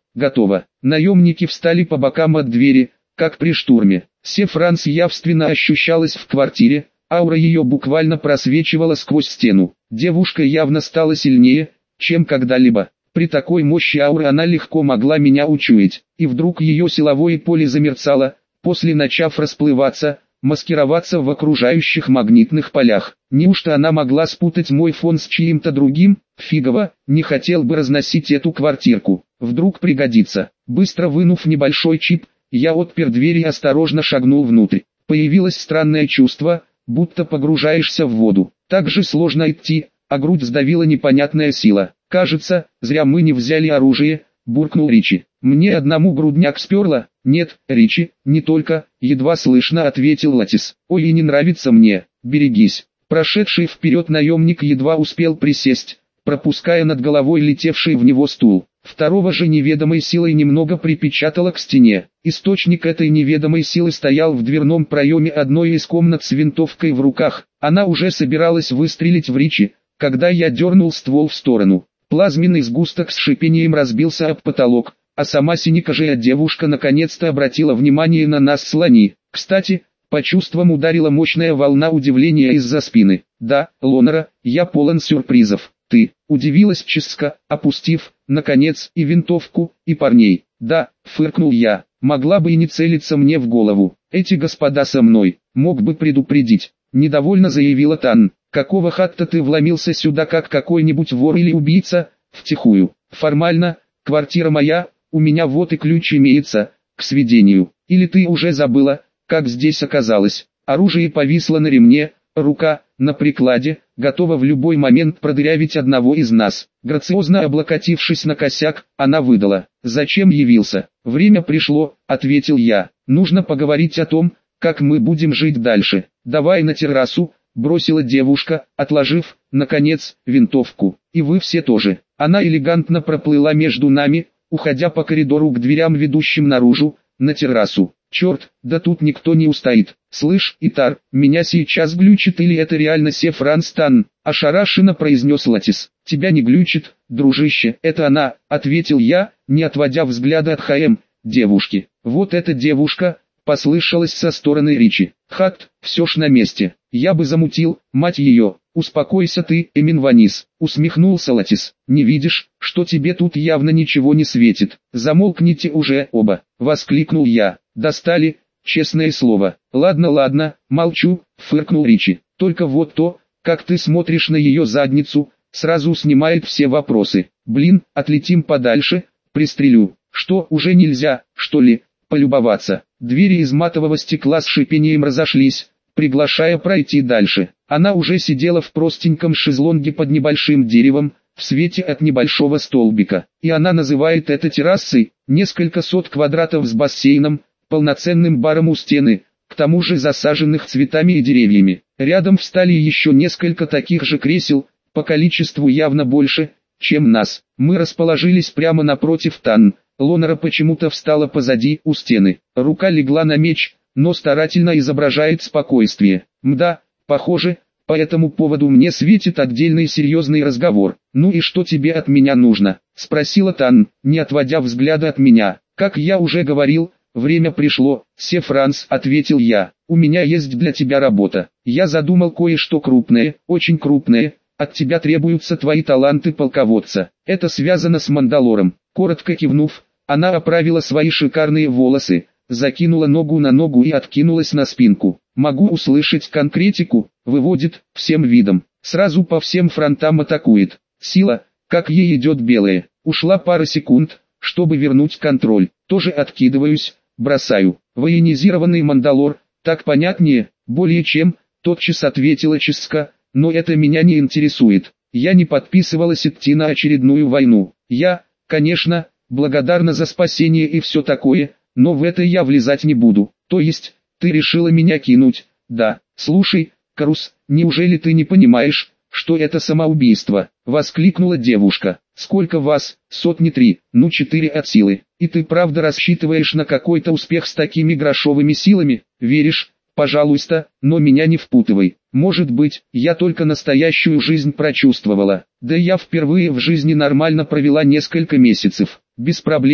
готово. Наемники встали по бокам от двери, как при штурме. Сефранс явственно ощущалась в квартире, аура ее буквально просвечивала сквозь стену. Девушка явно стала сильнее, чем когда-либо. При такой мощи ауры она легко могла меня учуять. И вдруг ее силовое поле замерцало, после начав расплываться, маскироваться в окружающих магнитных полях. Неужто она могла спутать мой фон с чьим-то другим? Фигово, не хотел бы разносить эту квартирку. Вдруг пригодится. Быстро вынув небольшой чип, я отпер дверь и осторожно шагнул внутрь. Появилось странное чувство, будто погружаешься в воду. Так же сложно идти, а грудь сдавила непонятная сила. «Кажется, зря мы не взяли оружие», — буркнул Ричи. «Мне одному грудняк сперло?» «Нет, Ричи, не только», — едва слышно ответил Латис. «Ой, и не нравится мне, берегись». Прошедший вперед наемник едва успел присесть, пропуская над головой летевший в него стул. Второго же неведомой силой немного припечатало к стене. Источник этой неведомой силы стоял в дверном проеме одной из комнат с винтовкой в руках. Она уже собиралась выстрелить в Ричи, когда я дернул ствол в сторону. Плазменный сгусток с шипением разбился об потолок, а сама синекожая девушка наконец-то обратила внимание на нас с Лани. Кстати, по чувствам ударила мощная волна удивления из-за спины. «Да, Лонера, я полон сюрпризов. Ты», — удивилась Ческа, опустив, наконец, и винтовку, и парней. «Да», — фыркнул я, — «могла бы и не целиться мне в голову. Эти господа со мной, мог бы предупредить», — недовольно заявила Тан. «Какого хатта ты вломился сюда как какой-нибудь вор или убийца?» «Втихую. Формально, квартира моя, у меня вот и ключ имеется, к сведению. Или ты уже забыла, как здесь оказалось?» Оружие повисло на ремне, рука, на прикладе, готова в любой момент продырявить одного из нас. Грациозно облокотившись на косяк, она выдала: «Зачем явился?» «Время пришло», — ответил я. «Нужно поговорить о том, как мы будем жить дальше. Давай на террасу», — бросила девушка, отложив, наконец, винтовку. «И вы все тоже». Она элегантно проплыла между нами, уходя по коридору к дверям, ведущим наружу, на террасу. «Черт, да тут никто не устоит. Слышь, Итар, меня сейчас глючит или это реально Сефранс Тан?» — ошарашенно произнес Латис. «Тебя не глючит, дружище, это она», — ответил я, не отводя взгляда от ХМ, девушки. «Вот эта девушка», — послышалось со стороны Ричи. «Хат, все ж на месте. Я бы замутил, мать ее». «Успокойся ты, Эмин Ванис», — усмехнулся Латис. «Не видишь, что тебе тут явно ничего не светит?» «Замолкните уже оба», — воскликнул я. «Достали, честное слово». «Ладно, ладно, молчу», — фыркнул Ричи. «Только вот то, как ты смотришь на ее задницу, сразу снимает все вопросы. Блин, отлетим подальше, пристрелю». «Что, уже нельзя, что ли, полюбоваться?» Двери из матового стекла с шипением разошлись, приглашая пройти дальше. Она уже сидела в простеньком шезлонге под небольшим деревом, в свете от небольшого столбика. И она называет это террасой. Несколько сот квадратов с бассейном, полноценным баром у стены, к тому же засаженных цветами и деревьями. Рядом встали еще несколько таких же кресел, по количеству явно больше, чем нас. Мы расположились прямо напротив Тан. Лонера почему-то встала позади, у стены. Рука легла на меч, но старательно изображает спокойствие. Мда, похоже, по этому поводу мне светит отдельный серьезный разговор. «Ну и что тебе от меня нужно?» — спросила Тан, не отводя взгляда от меня. «Как я уже говорил, время пришло, Сефранс», — ответил я. «У меня есть для тебя работа. Я задумал кое-что крупное, очень крупное. От тебя требуются твои таланты полководца. Это связано с Мандалором». Коротко кивнув, она оправила свои шикарные волосы, закинула ногу на ногу и откинулась на спинку. «Могу услышать конкретику», — выводит, всем видом. Сразу по всем фронтам атакует. Сила, как ей идет белая. Ушла пара секунд, чтобы вернуть контроль. Тоже откидываюсь, бросаю. «Военизированный Мандалор, так понятнее?» «Более чем», — тотчас ответила Ческа, «но это меня не интересует. Я не подписывалась идти на очередную войну. Я, конечно, благодарна за спасение и все такое, но в это я влезать не буду. То есть, ты решила меня кинуть?» «Да». «Слушай, Карус, неужели ты не понимаешь, что это самоубийство?» — воскликнула девушка. «Сколько вас? Сотни три, ну четыре от силы. И ты правда рассчитываешь на какой-то успех с такими грошовыми силами? Веришь? Пожалуйста, но меня не впутывай. Может быть, я только настоящую жизнь прочувствовала. Да я впервые в жизни нормально провела несколько месяцев. Без проблем,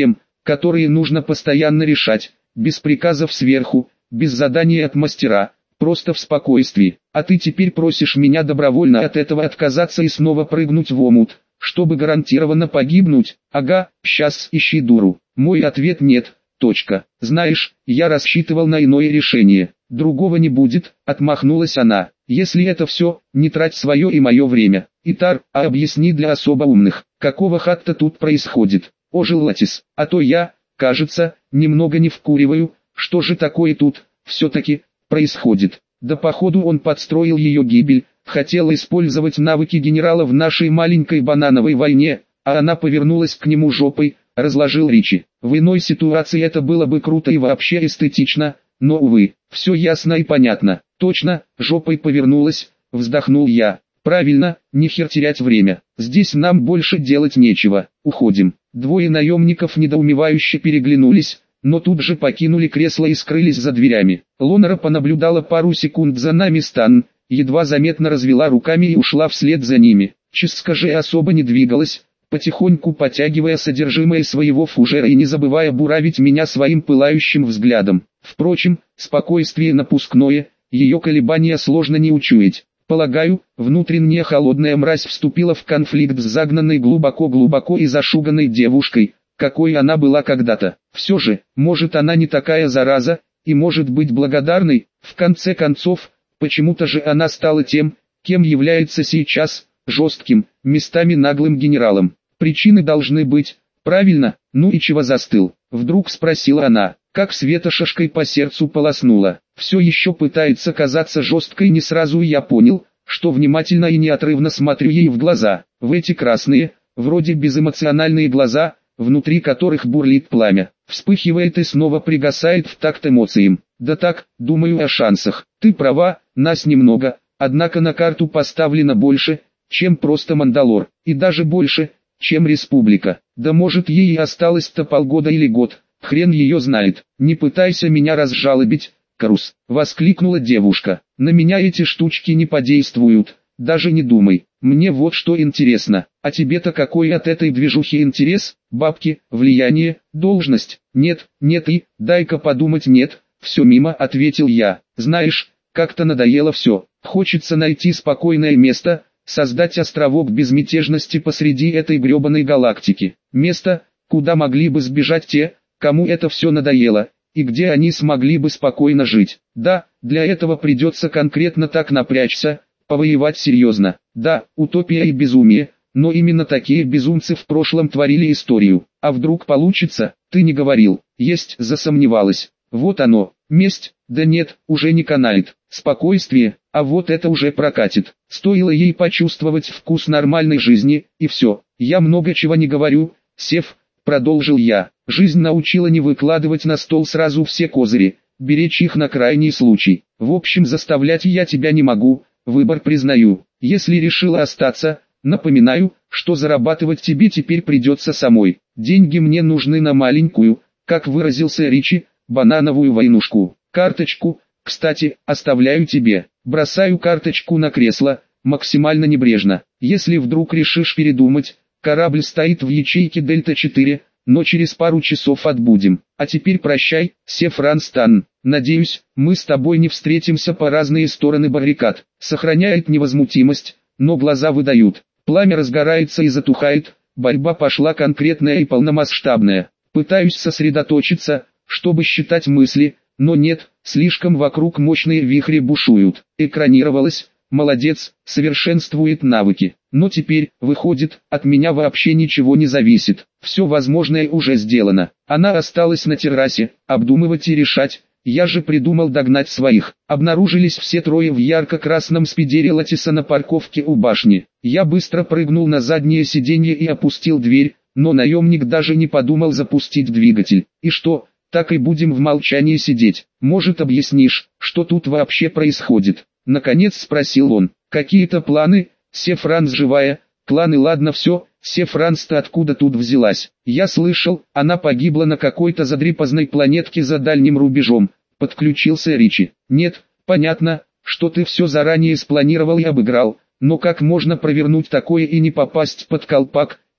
которые нужно постоянно решать, без приказов сверху, без задания от мастера, просто в спокойствии. А ты теперь просишь меня добровольно от этого отказаться и снова прыгнуть в омут, чтобы гарантированно погибнуть? Ага, щас ищи дуру. Мой ответ нет, точка. Знаешь, я рассчитывал на иное решение. Другого не будет, отмахнулась она. Если это все, не трать свое и мое время. Итар, а объясни для особо умных, какого хатта тут происходит? Ожил Латис, а то я, кажется, немного не вкуриваю, что же такое тут, все-таки, происходит. Да походу он подстроил ее гибель, хотел использовать навыки генерала в нашей маленькой банановой войне, а она повернулась к нему жопой, разложил Ричи. В иной ситуации это было бы круто и вообще эстетично, но увы, все ясно и понятно. Точно, жопой повернулась, вздохнул я. Правильно, не хер терять время. Здесь нам больше делать нечего, уходим. Двое наемников недоумевающе переглянулись, но тут же покинули кресло и скрылись за дверями. Лонера понаблюдала пару секунд за нами стан, едва заметно развела руками и ушла вслед за ними. Ческа же особо не двигалась, потихоньку потягивая содержимое своего фужера и не забывая буравить меня своим пылающим взглядом. Впрочем, спокойствие напускное, ее колебания сложно не учуять. Полагаю, внутренняя холодная мразь вступила в конфликт с загнанной глубоко-глубоко и зашуганной девушкой, какой она была когда-то. Все же, может она не такая зараза, и может быть благодарной, в конце концов, почему-то же она стала тем, кем является сейчас, жестким, местами наглым генералом. Причины должны быть, правильно? Ну и чего застыл? Вдруг спросила она, как светошашкой по сердцу полоснула. Все еще пытается казаться жесткой, не сразу я понял, что внимательно и неотрывно смотрю ей в глаза. В эти красные, вроде безэмоциональные глаза, внутри которых бурлит пламя, вспыхивает и снова пригасает в такт эмоциям. Да так, думаю о шансах. Ты права, нас немного, однако на карту поставлено больше, чем просто Мандалор, и даже больше, чем Республика. Да может ей и осталось-то полгода или год, хрен ее знает. Не пытайся меня разжалобить, Карус, воскликнула девушка. На меня эти штучки не подействуют, даже не думай. Мне вот что интересно, а тебе-то какой от этой движухи интерес? Бабки, влияние, должность? Нет, нет и, дай-ка подумать, нет, все мимо, ответил я. Знаешь, как-то надоело все, хочется найти спокойное место, создать островок безмятежности посреди этой гребаной галактики. Место, куда могли бы сбежать те, кому это все надоело, и где они смогли бы спокойно жить. Да, для этого придется конкретно так напрячься, повоевать серьезно. Да, утопия и безумие, но именно такие безумцы в прошлом творили историю. А вдруг получится? Ты не говорил. Есть, засомневалась. Вот оно, месть, да нет, уже не канает. Спокойствие, а вот это уже прокатит. Стоило ей почувствовать вкус нормальной жизни, и все. Я много чего не говорю, Сев, продолжил я. Жизнь научила не выкладывать на стол сразу все козыри, беречь их на крайний случай. В общем, заставлять я тебя не могу, выбор признаю. Если решила остаться, напоминаю, что зарабатывать тебе теперь придется самой. Деньги мне нужны на маленькую, как выразился Ричи, банановую войнушку. Карточку, кстати, оставляю тебе. Бросаю карточку на кресло, максимально небрежно. Если вдруг решишь передумать, корабль стоит в ячейке Дельта четыре, но через пару часов отбудем. А теперь прощай, Сев Ранстан. Надеюсь, мы с тобой не встретимся по разные стороны баррикад. Сохраняет невозмутимость, но глаза выдают. Пламя разгорается и затухает, борьба пошла конкретная и полномасштабная. Пытаюсь сосредоточиться, чтобы считать мысли, но нет, слишком вокруг мощные вихри бушуют. Экранировалось, молодец, совершенствует навыки. Но теперь, выходит, от меня вообще ничего не зависит. Все возможное уже сделано. Она осталась на террасе, обдумывать и решать. Я же придумал догнать своих. Обнаружились все трое в ярко-красном спидере Латиса на парковке у башни. Я быстро прыгнул на заднее сиденье и опустил дверь, но наемник даже не подумал запустить двигатель. И что, так и будем в молчании сидеть? Может, объяснишь, что тут вообще происходит? Наконец спросил он. Какие-то планы? Сефранс живая, кланы, ладно все, Сефранс-то откуда тут взялась? Я слышал, она погибла на какой-то задрипозной планетке за дальним рубежом, подключился Ричи. Нет, понятно, что ты все заранее спланировал и обыграл, но как можно провернуть такое и не попасть под колпак,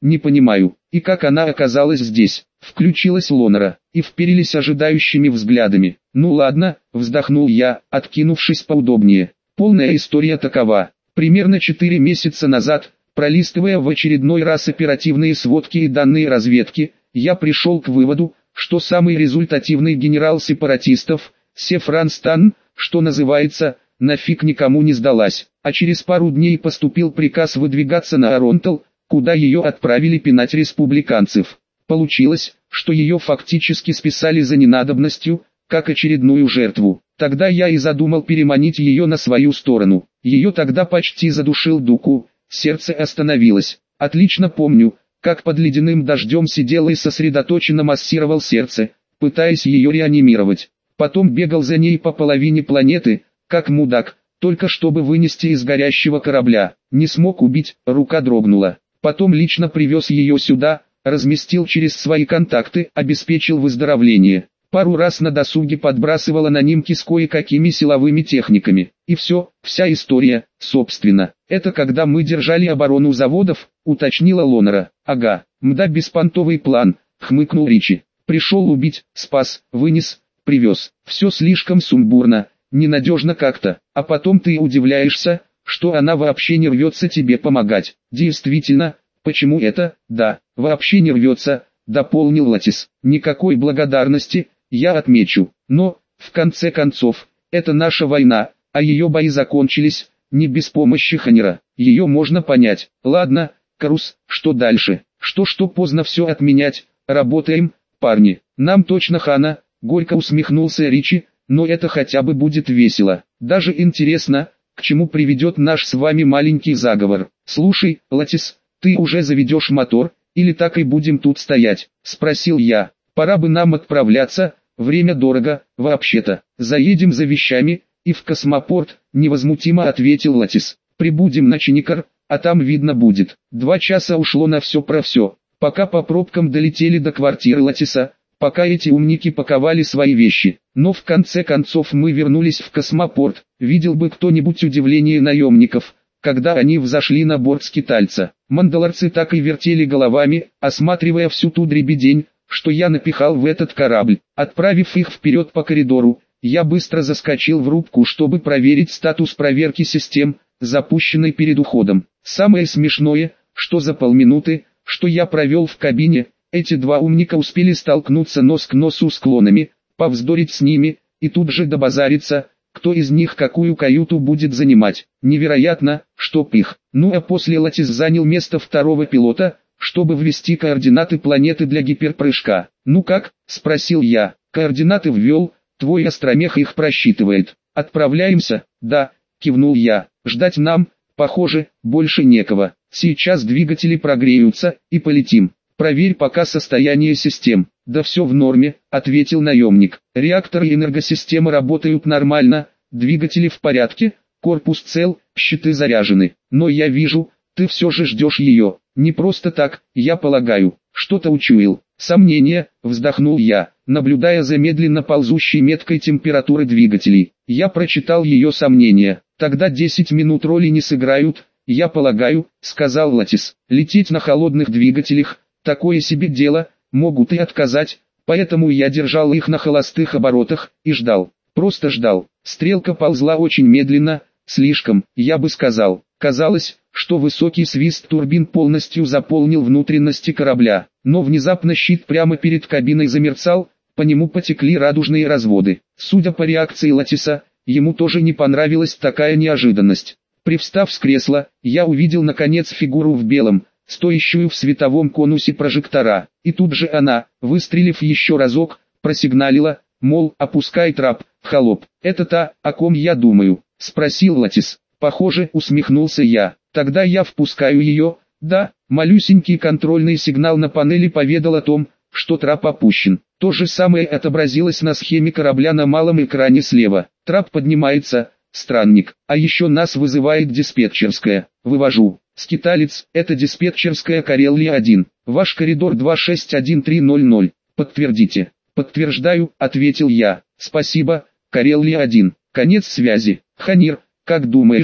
не понимаю, и как она оказалась здесь. Включилась Лонера, и вперились ожидающими взглядами. Ну ладно, вздохнул я, откинувшись поудобнее. Полная история такова. Примерно четыре месяца назад, пролистывая в очередной раз оперативные сводки и данные разведки, я пришел к выводу, что самый результативный генерал сепаратистов, Сефран Стан, что называется, нафиг никому не сдалась, а через пару дней поступил приказ выдвигаться на Аронтал, куда ее отправили пинать республиканцев. Получилось, что ее фактически списали за ненадобностью, как очередную жертву. Тогда я и задумал переманить ее на свою сторону. Ее тогда почти задушил Дуку, сердце остановилось. Отлично помню, как под ледяным дождем сидел и сосредоточенно массировал сердце, пытаясь ее реанимировать. Потом бегал за ней по половине планеты, как мудак, только чтобы вынести из горящего корабля. Не смог убить, рука дрогнула. Потом лично привез ее сюда, разместил через свои контакты, обеспечил выздоровление. Пару раз на досуге подбрасывал анонимки с кое-какими силовыми техниками. И все, вся история, собственно. Это когда мы держали оборону заводов, уточнила Лонера. Ага, мда беспонтовый план, хмыкнул Ричи. Пришел убить, спас, вынес, привез. Все слишком сумбурно, ненадежно как-то. А потом ты удивляешься, что она вообще не рвется тебе помогать. Действительно, почему это, да, вообще не рвется, дополнил Латис. Никакой благодарности, я отмечу. Но, в конце концов, это наша война, а ее бои закончились, не без помощи Ханера. Ее можно понять. Ладно, Карус, что дальше? Что-что поздно все отменять, работаем, парни. Нам точно хана, горько усмехнулся Ричи, но это хотя бы будет весело. Даже интересно, к чему приведет наш с вами маленький заговор. Слушай, Латис, ты уже заведешь мотор, или так и будем тут стоять? Спросил я. Пора бы нам отправляться, время дорого, вообще-то. Заедем за вещами, и в космопорт, невозмутимо ответил Латис. Прибудем на Чиникар, а там видно будет. Два часа ушло на все про все. Пока по пробкам долетели до квартиры Латиса, пока эти умники паковали свои вещи. Но в конце концов мы вернулись в космопорт. Видел бы кто-нибудь удивление наемников, когда они взошли на борт скитальца. Мандалорцы так и вертели головами, осматривая всю ту дребедень, что я напихал в этот корабль. Отправив их вперед по коридору, я быстро заскочил в рубку, чтобы проверить статус проверки систем, запущенной перед уходом. Самое смешное, что за полминуты, что я провел в кабине, эти два умника успели столкнуться нос к носу с клонами, повздорить с ними, и тут же добазариться, кто из них какую каюту будет занимать. Невероятно, чтоб их. Ну а после Латис занял место второго пилота, чтобы ввести координаты планеты для гиперпрыжка. «Ну как?» – спросил я. «Координаты ввел, твой астромех их просчитывает. Отправляемся?» «Да», – кивнул я. «Ждать нам, похоже, больше некого. Сейчас двигатели прогреются, и полетим. Проверь пока состояние систем». «Да все в норме», – ответил наемник. «Реакторы и энергосистемы работают нормально, двигатели в порядке, корпус цел, щиты заряжены. Но я вижу, ты все же ждешь ее. Не просто так, я полагаю, что-то учуял». «Сомнения», – вздохнул я, наблюдая за медленно ползущей меткой температуры двигателей. Я прочитал ее сомнения. «Тогда десять минут роли не сыграют, я полагаю», – сказал Латис. «Лететь на холодных двигателях – такое себе дело, могут и отказать, поэтому я держал их на холостых оборотах и ждал. Просто ждал». Стрелка ползла очень медленно, слишком, я бы сказал. Казалось, что высокий свист турбин полностью заполнил внутренности корабля, но внезапно щит прямо перед кабиной замерцал, по нему потекли радужные разводы. Судя по реакции Латиса, ему тоже не понравилась такая неожиданность. Привстав с кресла, я увидел наконец фигуру в белом, стоящую в световом конусе прожектора, и тут же она, выстрелив еще разок, просигналила, мол, опускай трап, холоп. «Это та, о ком я думаю?» – спросил Латис. «Похоже», – усмехнулся я. «Тогда я впускаю ее». «Да». Малюсенький контрольный сигнал на панели поведал о том, что трап опущен. То же самое отобразилось на схеме корабля на малом экране слева. Трап поднимается, странник. А еще нас вызывает диспетчерская. Вывожу. «Скиталец, это диспетчерская Карелия один. Ваш коридор два шесть один три ноль ноль. Подтвердите». «Подтверждаю», — ответил я. «Спасибо, Карелия один. Конец связи». «Ханир, как думаешь,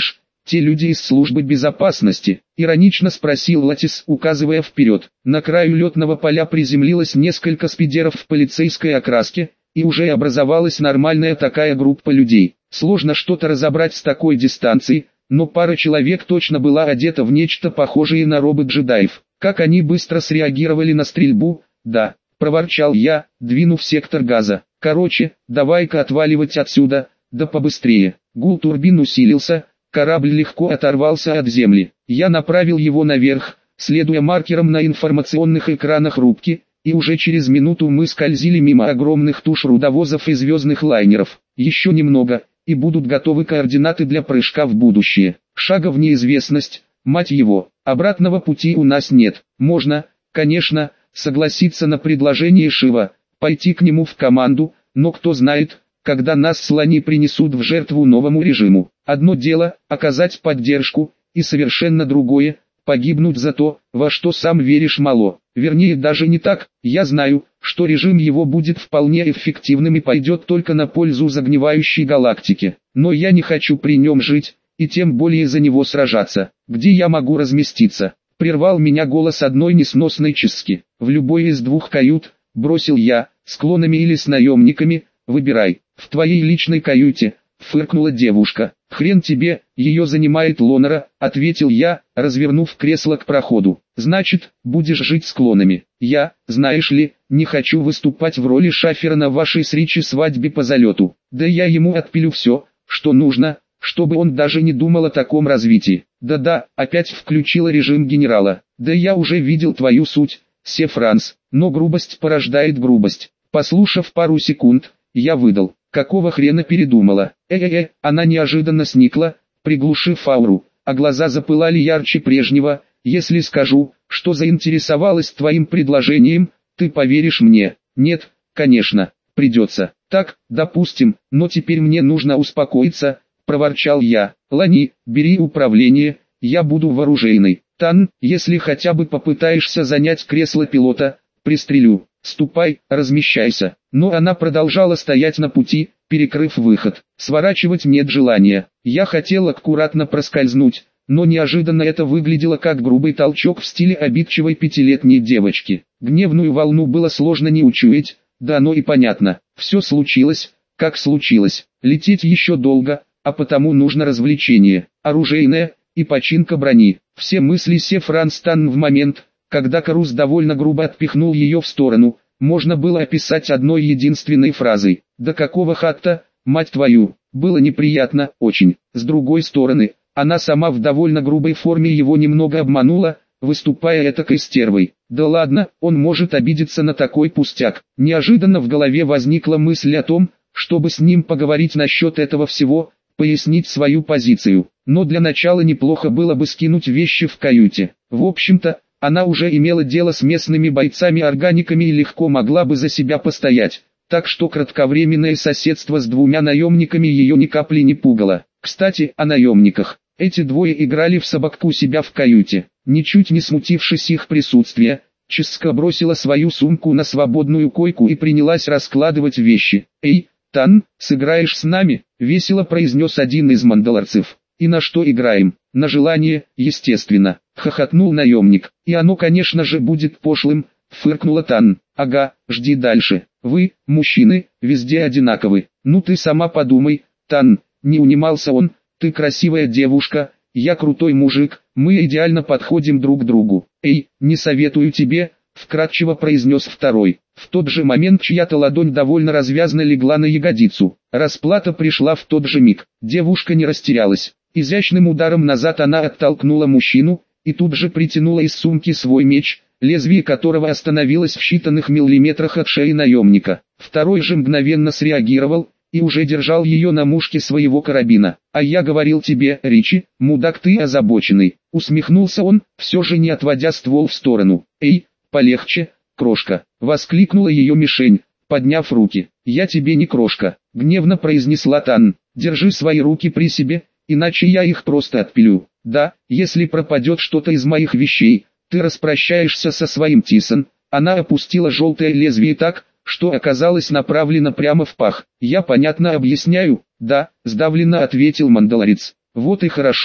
те люди из службы безопасности?» — иронично спросил Латис, указывая вперед. На краю летного поля приземлилось несколько спидеров в полицейской окраске, и уже образовалась нормальная такая группа людей. Сложно что-то разобрать с такой дистанции, но пара человек точно была одета в нечто похожее на робот-джедаев. Как они быстро среагировали на стрельбу, да, проворчал я, двинув сектор газа. Короче, давай-ка отваливать отсюда, да побыстрее. Гул турбин усилился, корабль легко оторвался от земли. Я направил его наверх, следуя маркерам на информационных экранах рубки, и уже через минуту мы скользили мимо огромных туш рудовозов и звездных лайнеров. Еще немного, и будут готовы координаты для прыжка в будущее. Шага в неизвестность, мать его, обратного пути у нас нет. Можно, конечно, согласиться на предложение Шива, пойти к нему в команду, но кто знает, когда нас слони принесут в жертву новому режиму. Одно дело – оказать поддержку, и совершенно другое – погибнуть за то, во что сам веришь мало. Вернее, даже не так. Я знаю, что режим его будет вполне эффективным и пойдет только на пользу загнивающей галактике. Но я не хочу при нем жить, и тем более за него сражаться. Где я могу разместиться? Прервал меня голос одной несносной чески. В любой из двух кают, бросил я, с клонами или с наемниками, выбирай. В твоей личной каюте, фыркнула девушка. «Хрен тебе, ее занимает Лонера», — ответил я, развернув кресло к проходу. «Значит, будешь жить с клонами. Я, знаешь ли, не хочу выступать в роли шафера на вашей с Ричи свадьбе по залету. Да я ему отпилю все, что нужно, чтобы он даже не думал о таком развитии». «Да-да», опять включила режим генерала. «Да я уже видел твою суть, Сефранс, но грубость порождает грубость». Послушав пару секунд, я выдал. «Какого хрена передумала?» Э-э-э, она неожиданно сникла, приглушив ауру, а глаза запылали ярче прежнего. «Если скажу, что заинтересовалась твоим предложением, ты поверишь мне?» «Нет, конечно, придется». «Так, допустим, но теперь мне нужно успокоиться», — проворчал я. «Лани, бери управление, я буду вооруженный. Тан, если хотя бы попытаешься занять кресло пилота, пристрелю. Ступай, размещайся». Но она продолжала стоять на пути, перекрыв выход. Сворачивать нет желания. Я хотел аккуратно проскользнуть, но неожиданно это выглядело как грубый толчок в стиле обидчивой пятилетней девочки. Гневную волну было сложно не учуять, да оно и понятно. Все случилось, как случилось. Лететь еще долго, а потому нужно развлечение, оружейное и починка брони. Все мысли Сефранс Тан в момент, когда Карус довольно грубо отпихнул ее в сторону, можно было описать одной единственной фразой. «Да какого хатта, мать твою!» Было неприятно, очень. С другой стороны, она сама в довольно грубой форме его немного обманула, выступая этакой стервой. Да ладно, он может обидеться на такой пустяк. Неожиданно в голове возникла мысль о том, чтобы с ним поговорить насчет этого всего, пояснить свою позицию. Но для начала неплохо было бы скинуть вещи в каюте. В общем-то, она уже имела дело с местными бойцами-органиками и легко могла бы за себя постоять, так что кратковременное соседство с двумя наемниками ее ни капли не пугало. Кстати, о наемниках. Эти двое играли в собаку у себя в каюте. Ничуть не смутившись их присутствия, Ческа бросила свою сумку на свободную койку и принялась раскладывать вещи. «Эй, Тан, сыграешь с нами?» — весело произнес один из мандалорцев. «И на что играем?» «На желание, естественно», — хохотнул наемник. «И оно, конечно же, будет пошлым», — фыркнула Тан. «Ага, жди дальше. Вы, мужчины, везде одинаковы. Ну ты сама подумай, Тан», — не унимался он, — «ты красивая девушка, я крутой мужик, мы идеально подходим друг к другу». «Эй, не советую тебе», — вкратчиво произнес второй. В тот же момент чья-то ладонь довольно развязно легла на ягодицу. Расплата пришла в тот же миг. Девушка не растерялась. Изящным ударом назад она оттолкнула мужчину, и тут же притянула из сумки свой меч, лезвие которого остановилось в считанных миллиметрах от шеи наемника. Второй же мгновенно среагировал, и уже держал ее на мушке своего карабина. «А я говорил тебе, Ричи, мудак ты озабоченный», — усмехнулся он, все же не отводя ствол в сторону. «Эй, полегче, крошка», — воскликнула ее мишень, подняв руки. «Я тебе не крошка», — гневно произнесла Тан. «Держи свои руки при себе, иначе я их просто отпилю. Да, если пропадет что-то из моих вещей, ты распрощаешься со своим Тисон». Она опустила желтое лезвие так, что оказалось направлено прямо в пах. «Я понятно объясняю?» «Да», — сдавленно ответил мандалорец. «Вот и хорошо.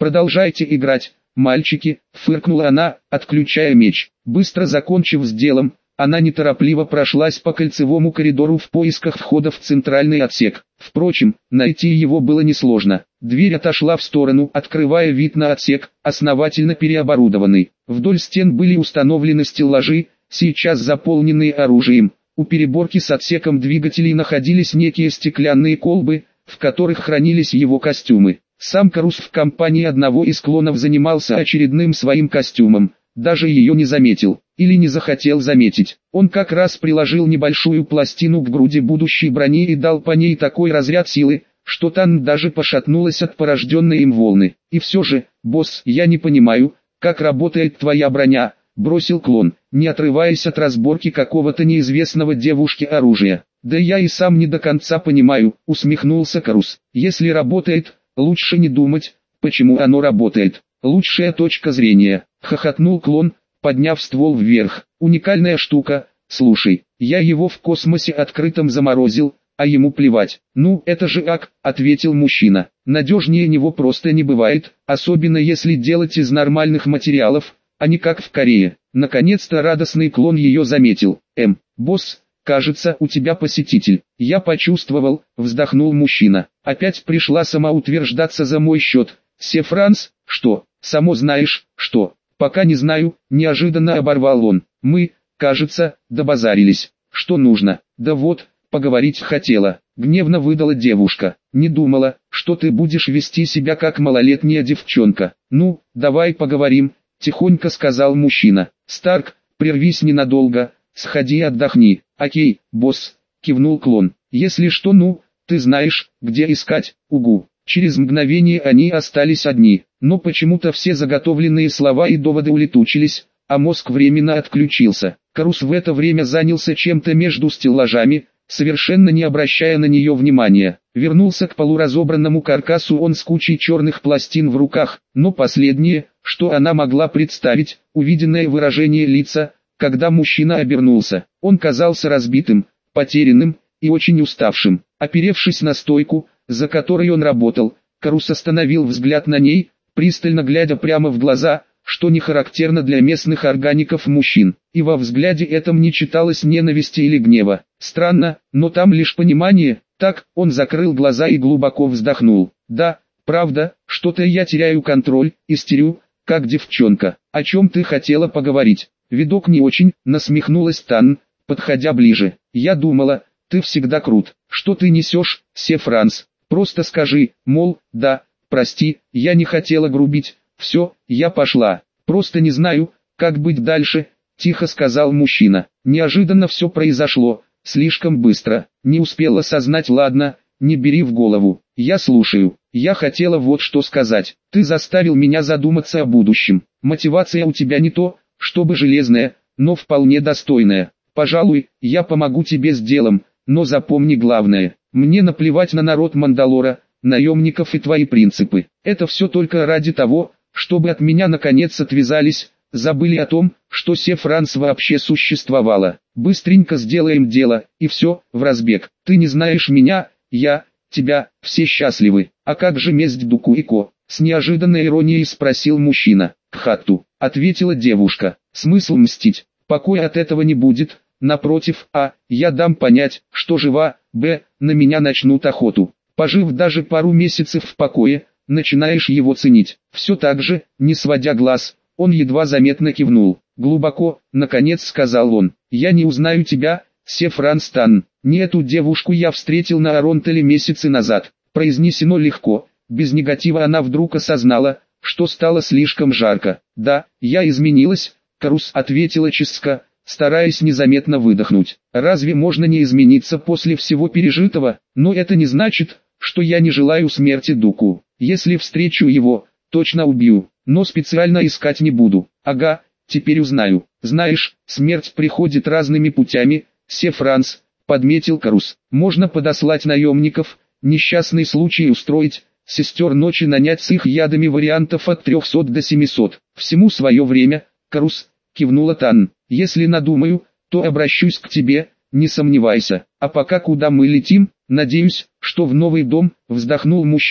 Продолжайте играть, мальчики, фыркнула она, отключая меч. Быстро закончив с делом, она неторопливо прошлась по кольцевому коридору в поисках входа в центральный отсек. Впрочем, найти его было несложно. Дверь отошла в сторону, открывая вид на отсек, основательно переоборудованный. Вдоль стен были установлены стеллажи, сейчас заполненные оружием. У переборки с отсеком двигателей находились некие стеклянные колбы, в которых хранились его костюмы. Сам Карус в компании одного из клонов занимался очередным своим костюмом, даже ее не заметил, или не захотел заметить. Он как раз приложил небольшую пластину к груди будущей брони и дал по ней такой разряд силы, что Тан даже пошатнулась от порожденной им волны. И все же, босс, я не понимаю, как работает твоя броня, бросил клон, не отрываясь от разборки какого-то неизвестного девушки оружия. Да я и сам не до конца понимаю, усмехнулся Карус. Если работает, лучше не думать, почему оно работает. Лучшая точка зрения, хохотнул клон, подняв ствол вверх. Уникальная штука, слушай, я его в космосе открытом заморозил, а ему плевать. Ну, это же ак, ответил мужчина. Надежнее него просто не бывает, особенно если делать из нормальных материалов, а не как в Корее. Наконец-то радостный клон ее заметил. Эм, босс, кажется, у тебя посетитель. Я почувствовал, вздохнул мужчина. Опять пришла самоутверждаться за мой счет. Сефранс, что, само знаешь, что, пока не знаю, неожиданно оборвал он. Мы, кажется, добазарились. Что нужно? Да вот, поговорить хотела. Гневно выдала девушка. Не думала, что ты будешь вести себя как малолетняя девчонка. Ну, давай поговорим, тихонько сказал мужчина. Старк, прервись ненадолго, сходи и отдохни. Окей, босс, кивнул клон. Если что, ну, ты знаешь, где искать, угу. Через мгновение они остались одни, но почему-то все заготовленные слова и доводы улетучились, а мозг временно отключился. Карус в это время занялся чем-то между стеллажами, совершенно не обращая на нее внимания. Вернулся к полуразобранному каркасу он с кучей черных пластин в руках, но последнее, что она могла представить, увиденное выражение лица, когда мужчина обернулся. Он казался разбитым, потерянным и очень уставшим. Оперевшись на стойку, за которой он работал, Карус остановил взгляд на ней, пристально глядя прямо в глаза, что не характерно для местных органиков мужчин, и во взгляде этом не читалось ненависти или гнева. Странно, но там лишь понимание. Так, он закрыл глаза и глубоко вздохнул. Да, правда, что-то я теряю контроль, истерю, как девчонка. О чем ты хотела поговорить? Видок не очень, насмехнулась Тан, подходя ближе. Я думала, ты всегда крут. Что ты несешь, Сефранс? Просто скажи, мол, да, прости, я не хотела грубить. Все, я пошла. Просто не знаю, как быть дальше, тихо сказал мужчина. Неожиданно все произошло, слишком быстро. Не успел осознать, ладно, не бери в голову. Я слушаю. Я хотела вот что сказать. Ты заставил меня задуматься о будущем. Мотивация у тебя не то, чтобы железная, но вполне достойная. Пожалуй, я помогу тебе с делом, но запомни главное. Мне наплевать на народ Мандалора, наемников и твои принципы. Это все только ради того, чтобы от меня наконец отвязались, забыли о том, что Сефранс вообще существовала. Быстренько сделаем дело, и все, в разбег. Ты не знаешь меня, я, тебя, все счастливы. А как же месть Дукуико? С неожиданной иронией спросил мужчина. Кхатту, ответила девушка. Смысл мстить? Покоя от этого не будет. Напротив, а, я дам понять, что жива, б, на меня начнут охоту. Пожив даже пару месяцев в покое, начинаешь его ценить. Все так же, не сводя глаз, он едва заметно кивнул. Глубоко, наконец сказал он, я не узнаю тебя, Сефранс Тан. Не эту девушку я встретил на Аронтеле месяцы назад. Произнесено легко, без негатива она вдруг осознала, что стало слишком жарко. Да, я изменилась, Карус ответила честно, стараясь незаметно выдохнуть. Разве можно не измениться после всего пережитого? Но это не значит, что я не желаю смерти Дуку. Если встречу его, точно убью, но специально искать не буду. Ага, теперь узнаю. Знаешь, смерть приходит разными путями, Сефранс, подметил Карус. Можно подослать наемников, несчастный случай устроить, сестер ночи нанять с их ядами вариантов от трехсот до семисот. Всему свое время, Карус, кивнула Тан. Если надумаю, то обращусь к тебе, не сомневайся. А пока куда мы летим? Надеюсь, что в новый дом, вздохнул мужчина,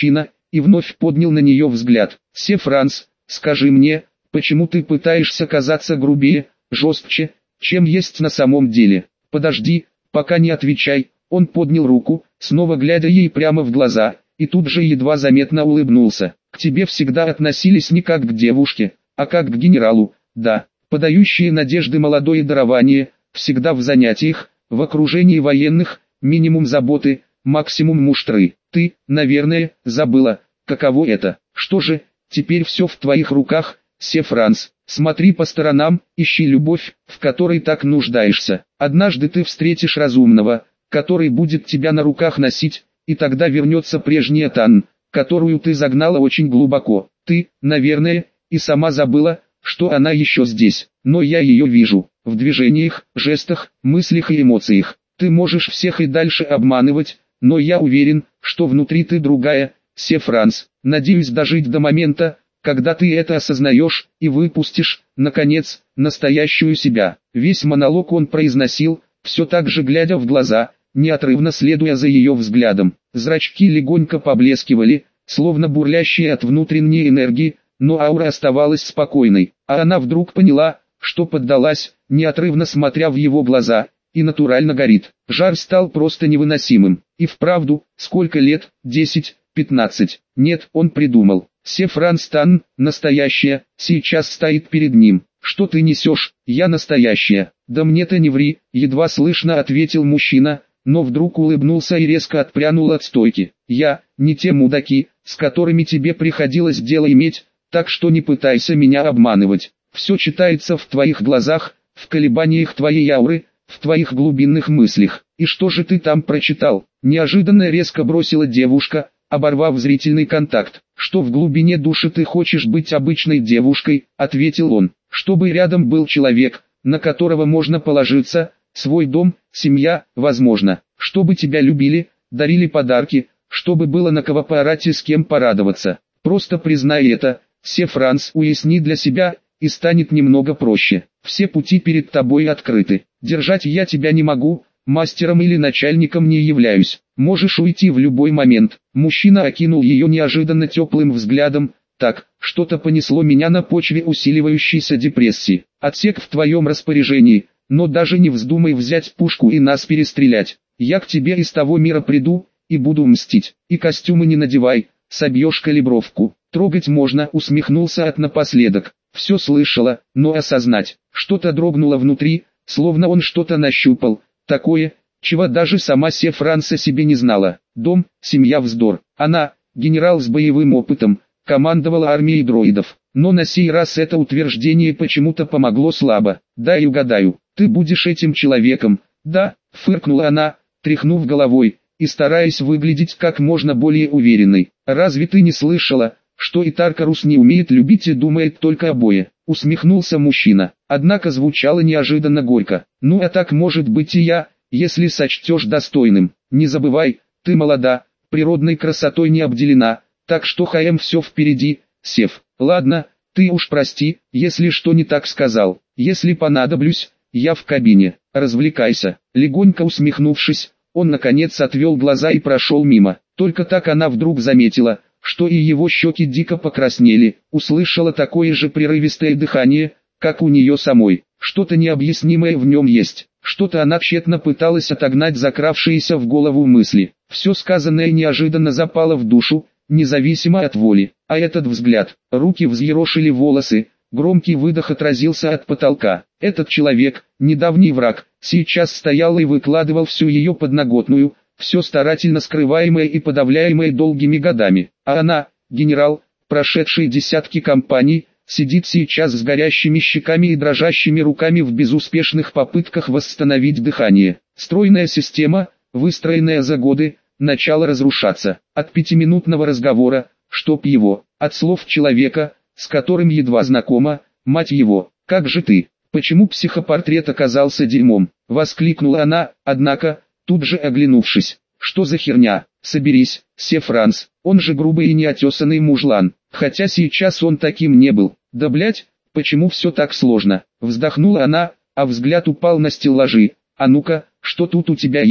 и вновь поднял на нее взгляд. «Се Франс, скажи мне, почему ты пытаешься казаться грубее, жестче, чем есть на самом деле? Подожди, пока не отвечай». Он поднял руку, снова глядя ей прямо в глаза, и тут же едва заметно улыбнулся. «К тебе всегда относились не как к девушке, а как к генералу, да, подающие надежды молодое дарование, всегда в занятиях, в окружении военных, минимум заботы, максимум муштры. Ты, наверное, забыла, каково это. Что же, теперь все в твоих руках, Се Франс. Смотри по сторонам, ищи любовь, в которой так нуждаешься. Однажды ты встретишь разумного, который будет тебя на руках носить, и тогда вернется прежняя Тан, которую ты загнала очень глубоко. Ты, наверное, и сама забыла, что она еще здесь, но я ее вижу, в движениях, жестах, мыслях и эмоциях. Ты можешь всех и дальше обманывать, но я уверен, что внутри ты другая, Се Франс. Надеюсь дожить до момента, когда ты это осознаешь, и выпустишь, наконец, настоящую себя». Весь монолог он произносил, все так же глядя в глаза, неотрывно следуя за ее взглядом. Зрачки легонько поблескивали, словно бурлящие от внутренней энергии, но аура оставалась спокойной, а она вдруг поняла, что поддалась, неотрывно смотря в его глаза, и натурально горит. Жар стал просто невыносимым. И вправду, сколько лет, десять, пятнадцать, нет, он придумал. Се Франс Тан, настоящая, сейчас стоит перед ним. «Что ты несешь? Я настоящая». «Да мне-то не ври», едва слышно ответил мужчина, но вдруг улыбнулся и резко отпрянул от стойки. «Я, не те мудаки, с которыми тебе приходилось дело иметь, так что не пытайся меня обманывать. Все читается в твоих глазах, в колебаниях твоей ауры, в твоих глубинных мыслях. И что же ты там прочитал?» Неожиданно резко бросила девушка, оборвав зрительный контакт. «Что в глубине души ты хочешь быть обычной девушкой», — ответил он, — «чтобы рядом был человек, на которого можно положиться, свой дом, семья, возможно, чтобы тебя любили, дарили подарки, чтобы было на кого поорать и с кем порадоваться. Просто признай это, Се Франс, уясни для себя, и станет немного проще. Все пути перед тобой открыты. Держать я тебя не могу, мастером или начальником не являюсь. Можешь уйти в любой момент». Мужчина окинул ее неожиданно теплым взглядом. «Так, что-то понесло меня на почве усиливающейся депрессии. Отсек в твоем распоряжении, но даже не вздумай взять пушку и нас перестрелять. Я к тебе из того мира приду, и буду мстить. И костюмы не надевай, собьешь калибровку». «Трогать можно», — усмехнулся от напоследок. Все слышала, но осознать, что-то дрогнуло внутри, словно он что-то нащупал, такое, чего даже сама Се Франс о себе не знала. Дом, семья, вздор. Она, генерал с боевым опытом, командовала армией дроидов. Но на сей раз это утверждение почему-то помогло слабо. «Дай угадаю, ты будешь этим человеком?» «Да», — фыркнула она, тряхнув головой, и стараясь выглядеть как можно более уверенной. «Разве ты не слышала, что и Таркарус не умеет любить и думает только о бое?» Усмехнулся мужчина, однако звучало неожиданно горько. «Ну а так может быть и я, если сочтешь достойным. Не забывай, ты молода, природной красотой не обделена, так что ХМ все впереди, Сев. Ладно, ты уж прости, если что не так сказал. Если понадоблюсь, я в кабине. Развлекайся». Легонько усмехнувшись, он наконец отвел глаза и прошел мимо. Только так она вдруг заметила, что и его щеки дико покраснели, услышала такое же прерывистое дыхание, как у нее самой. Что-то необъяснимое в нем есть, что-то она тщетно пыталась отогнать закравшиеся в голову мысли. Все сказанное неожиданно запало в душу, независимо от воли. А этот взгляд, руки взъерошили волосы, громкий выдох отразился от потолка. Этот человек, недавний враг, сейчас стоял и выкладывал всю ее подноготную, все старательно скрываемое и подавляемое долгими годами. А она, генерал, прошедший десятки кампаний, сидит сейчас с горящими щеками и дрожащими руками в безуспешных попытках восстановить дыхание. Стройная система, выстроенная за годы, начала разрушаться. От пятиминутного разговора, чтоб его, от слов человека, с которым едва знакома, мать его, «Как же ты? Почему психопортрет оказался дерьмом?» — воскликнула она, однако, тут же оглянувшись. «Что за херня? Соберись, Се Франс, он же грубый и неотесанный мужлан, хотя сейчас он таким не был. Да блять, почему все так сложно?» Вздохнула она, а взгляд упал на стеллажи. «А ну-ка, что тут у тебя есть?»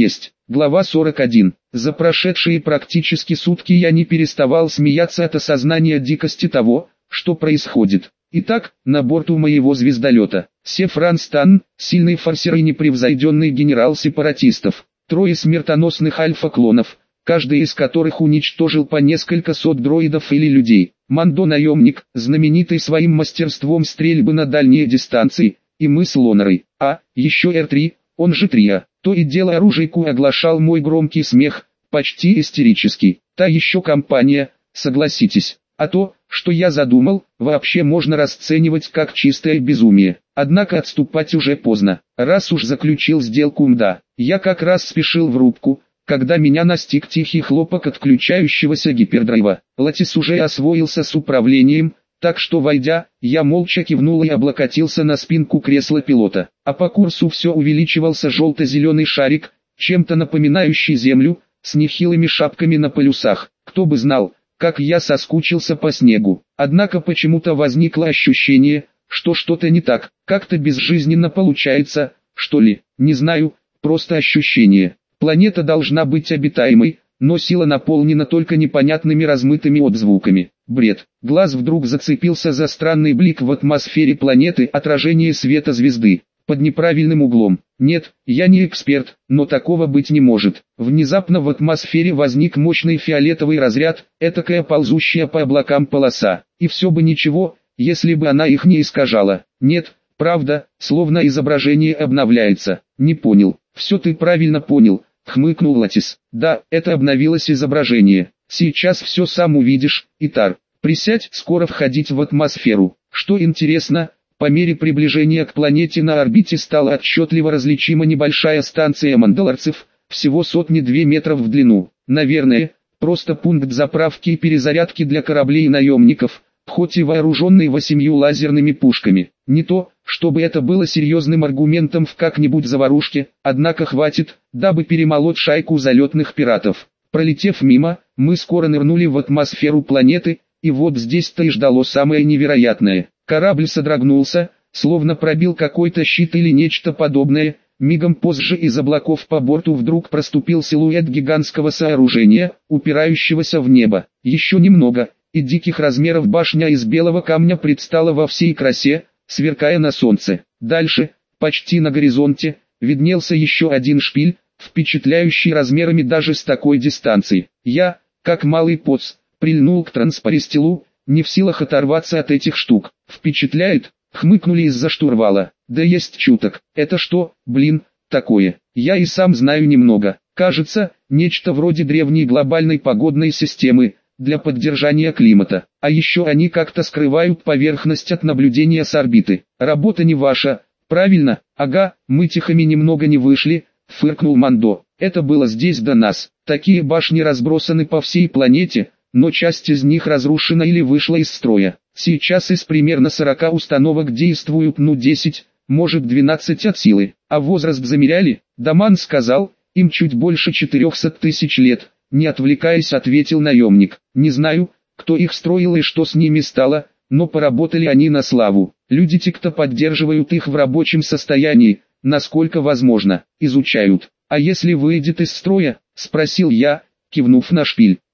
Глава сорок один. За прошедшие практически сутки я не переставал смеяться от осознания дикости того, что происходит. Итак, на борту моего звездолета, Сефран Стан, сильный форсер и непревзойденный генерал сепаратистов, трое смертоносных альфа-клонов, каждый из которых уничтожил по несколько сот дроидов или людей, Мандо наемник, знаменитый своим мастерством стрельбы на дальние дистанции, и мы с Лонерой, а, еще Эр три, он же Трия, то и дело оружейку оглашал мой громкий смех, почти истерический, та еще компания, согласитесь. А то, что я задумал, вообще можно расценивать как чистое безумие. Однако отступать уже поздно. Раз уж заключил сделку МДА, я как раз спешил в рубку, когда меня настиг тихий хлопок отключающегося гипердрайва. Латис уже освоился с управлением, так что войдя, я молча кивнул и облокотился на спинку кресла пилота. А по курсу все увеличивался желто-зеленый шарик, чем-то напоминающий Землю, с нехилыми шапками на полюсах. Кто бы знал, как я соскучился по снегу. Однако почему-то возникло ощущение, что что-то не так, как-то безжизненно получается, что ли, не знаю, просто ощущение. Планета должна быть обитаемой, но сила наполнена только непонятными размытыми отзвуками. Бред. Глаз вдруг зацепился за странный блик в атмосфере планеты, отражение света звезды. Под неправильным углом. Нет, я не эксперт, но такого быть не может. Внезапно в атмосфере возник мощный фиолетовый разряд, этакая ползущая по облакам полоса. И все бы ничего, если бы она их не искажала. Нет, правда, словно изображение обновляется. Не понял. Все ты правильно понял, хмыкнул Латис. Да, это обновилось изображение. Сейчас все сам увидишь, Итар. Присядь, скоро входить в атмосферу. Что интересно, по мере приближения к планете на орбите стала отчетливо различима небольшая станция мандалорцев, всего сотни-две метров в длину. Наверное, просто пункт заправки и перезарядки для кораблей и наемников, хоть и вооруженный восемью лазерными пушками. Не то, чтобы это было серьезным аргументом в как-нибудь заварушке, однако хватит, дабы перемолоть шайку залетных пиратов. Пролетев мимо, мы скоро нырнули в атмосферу планеты, и вот здесь-то и ждало самое невероятное. Корабль содрогнулся, словно пробил какой-то щит или нечто подобное. Мигом позже из облаков по борту вдруг проступил силуэт гигантского сооружения, упирающегося в небо. Еще немного, и диких размеров башня из белого камня предстала во всей красе, сверкая на солнце. Дальше, почти на горизонте, виднелся еще один шпиль, впечатляющий размерами даже с такой дистанции. Я, как малый поц, прильнул к транспористилу, не в силах оторваться от этих штук. Впечатляет, хмыкнули из-за штурвала. Да есть чуток. Это что, блин, такое? Я и сам знаю немного. Кажется, нечто вроде древней глобальной погодной системы, для поддержания климата. А еще они как-то скрывают поверхность от наблюдения с орбиты. Работа не ваша, правильно? Ага, мы тихими немного не вышли, фыркнул Мандо. Это было здесь до нас. Такие башни разбросаны по всей планете, но часть из них разрушена или вышла из строя. Сейчас из примерно сорока установок действуют ну десять, может двенадцать от силы. А возраст замеряли? Даман сказал, им чуть больше четырехсот тысяч лет. Не отвлекаясь, ответил наемник. Не знаю, кто их строил и что с ними стало, но поработали они на славу. Люди Тикта поддерживают их в рабочем состоянии, насколько возможно, изучают. А если выйдет из строя, спросил я, кивнув на шпиль.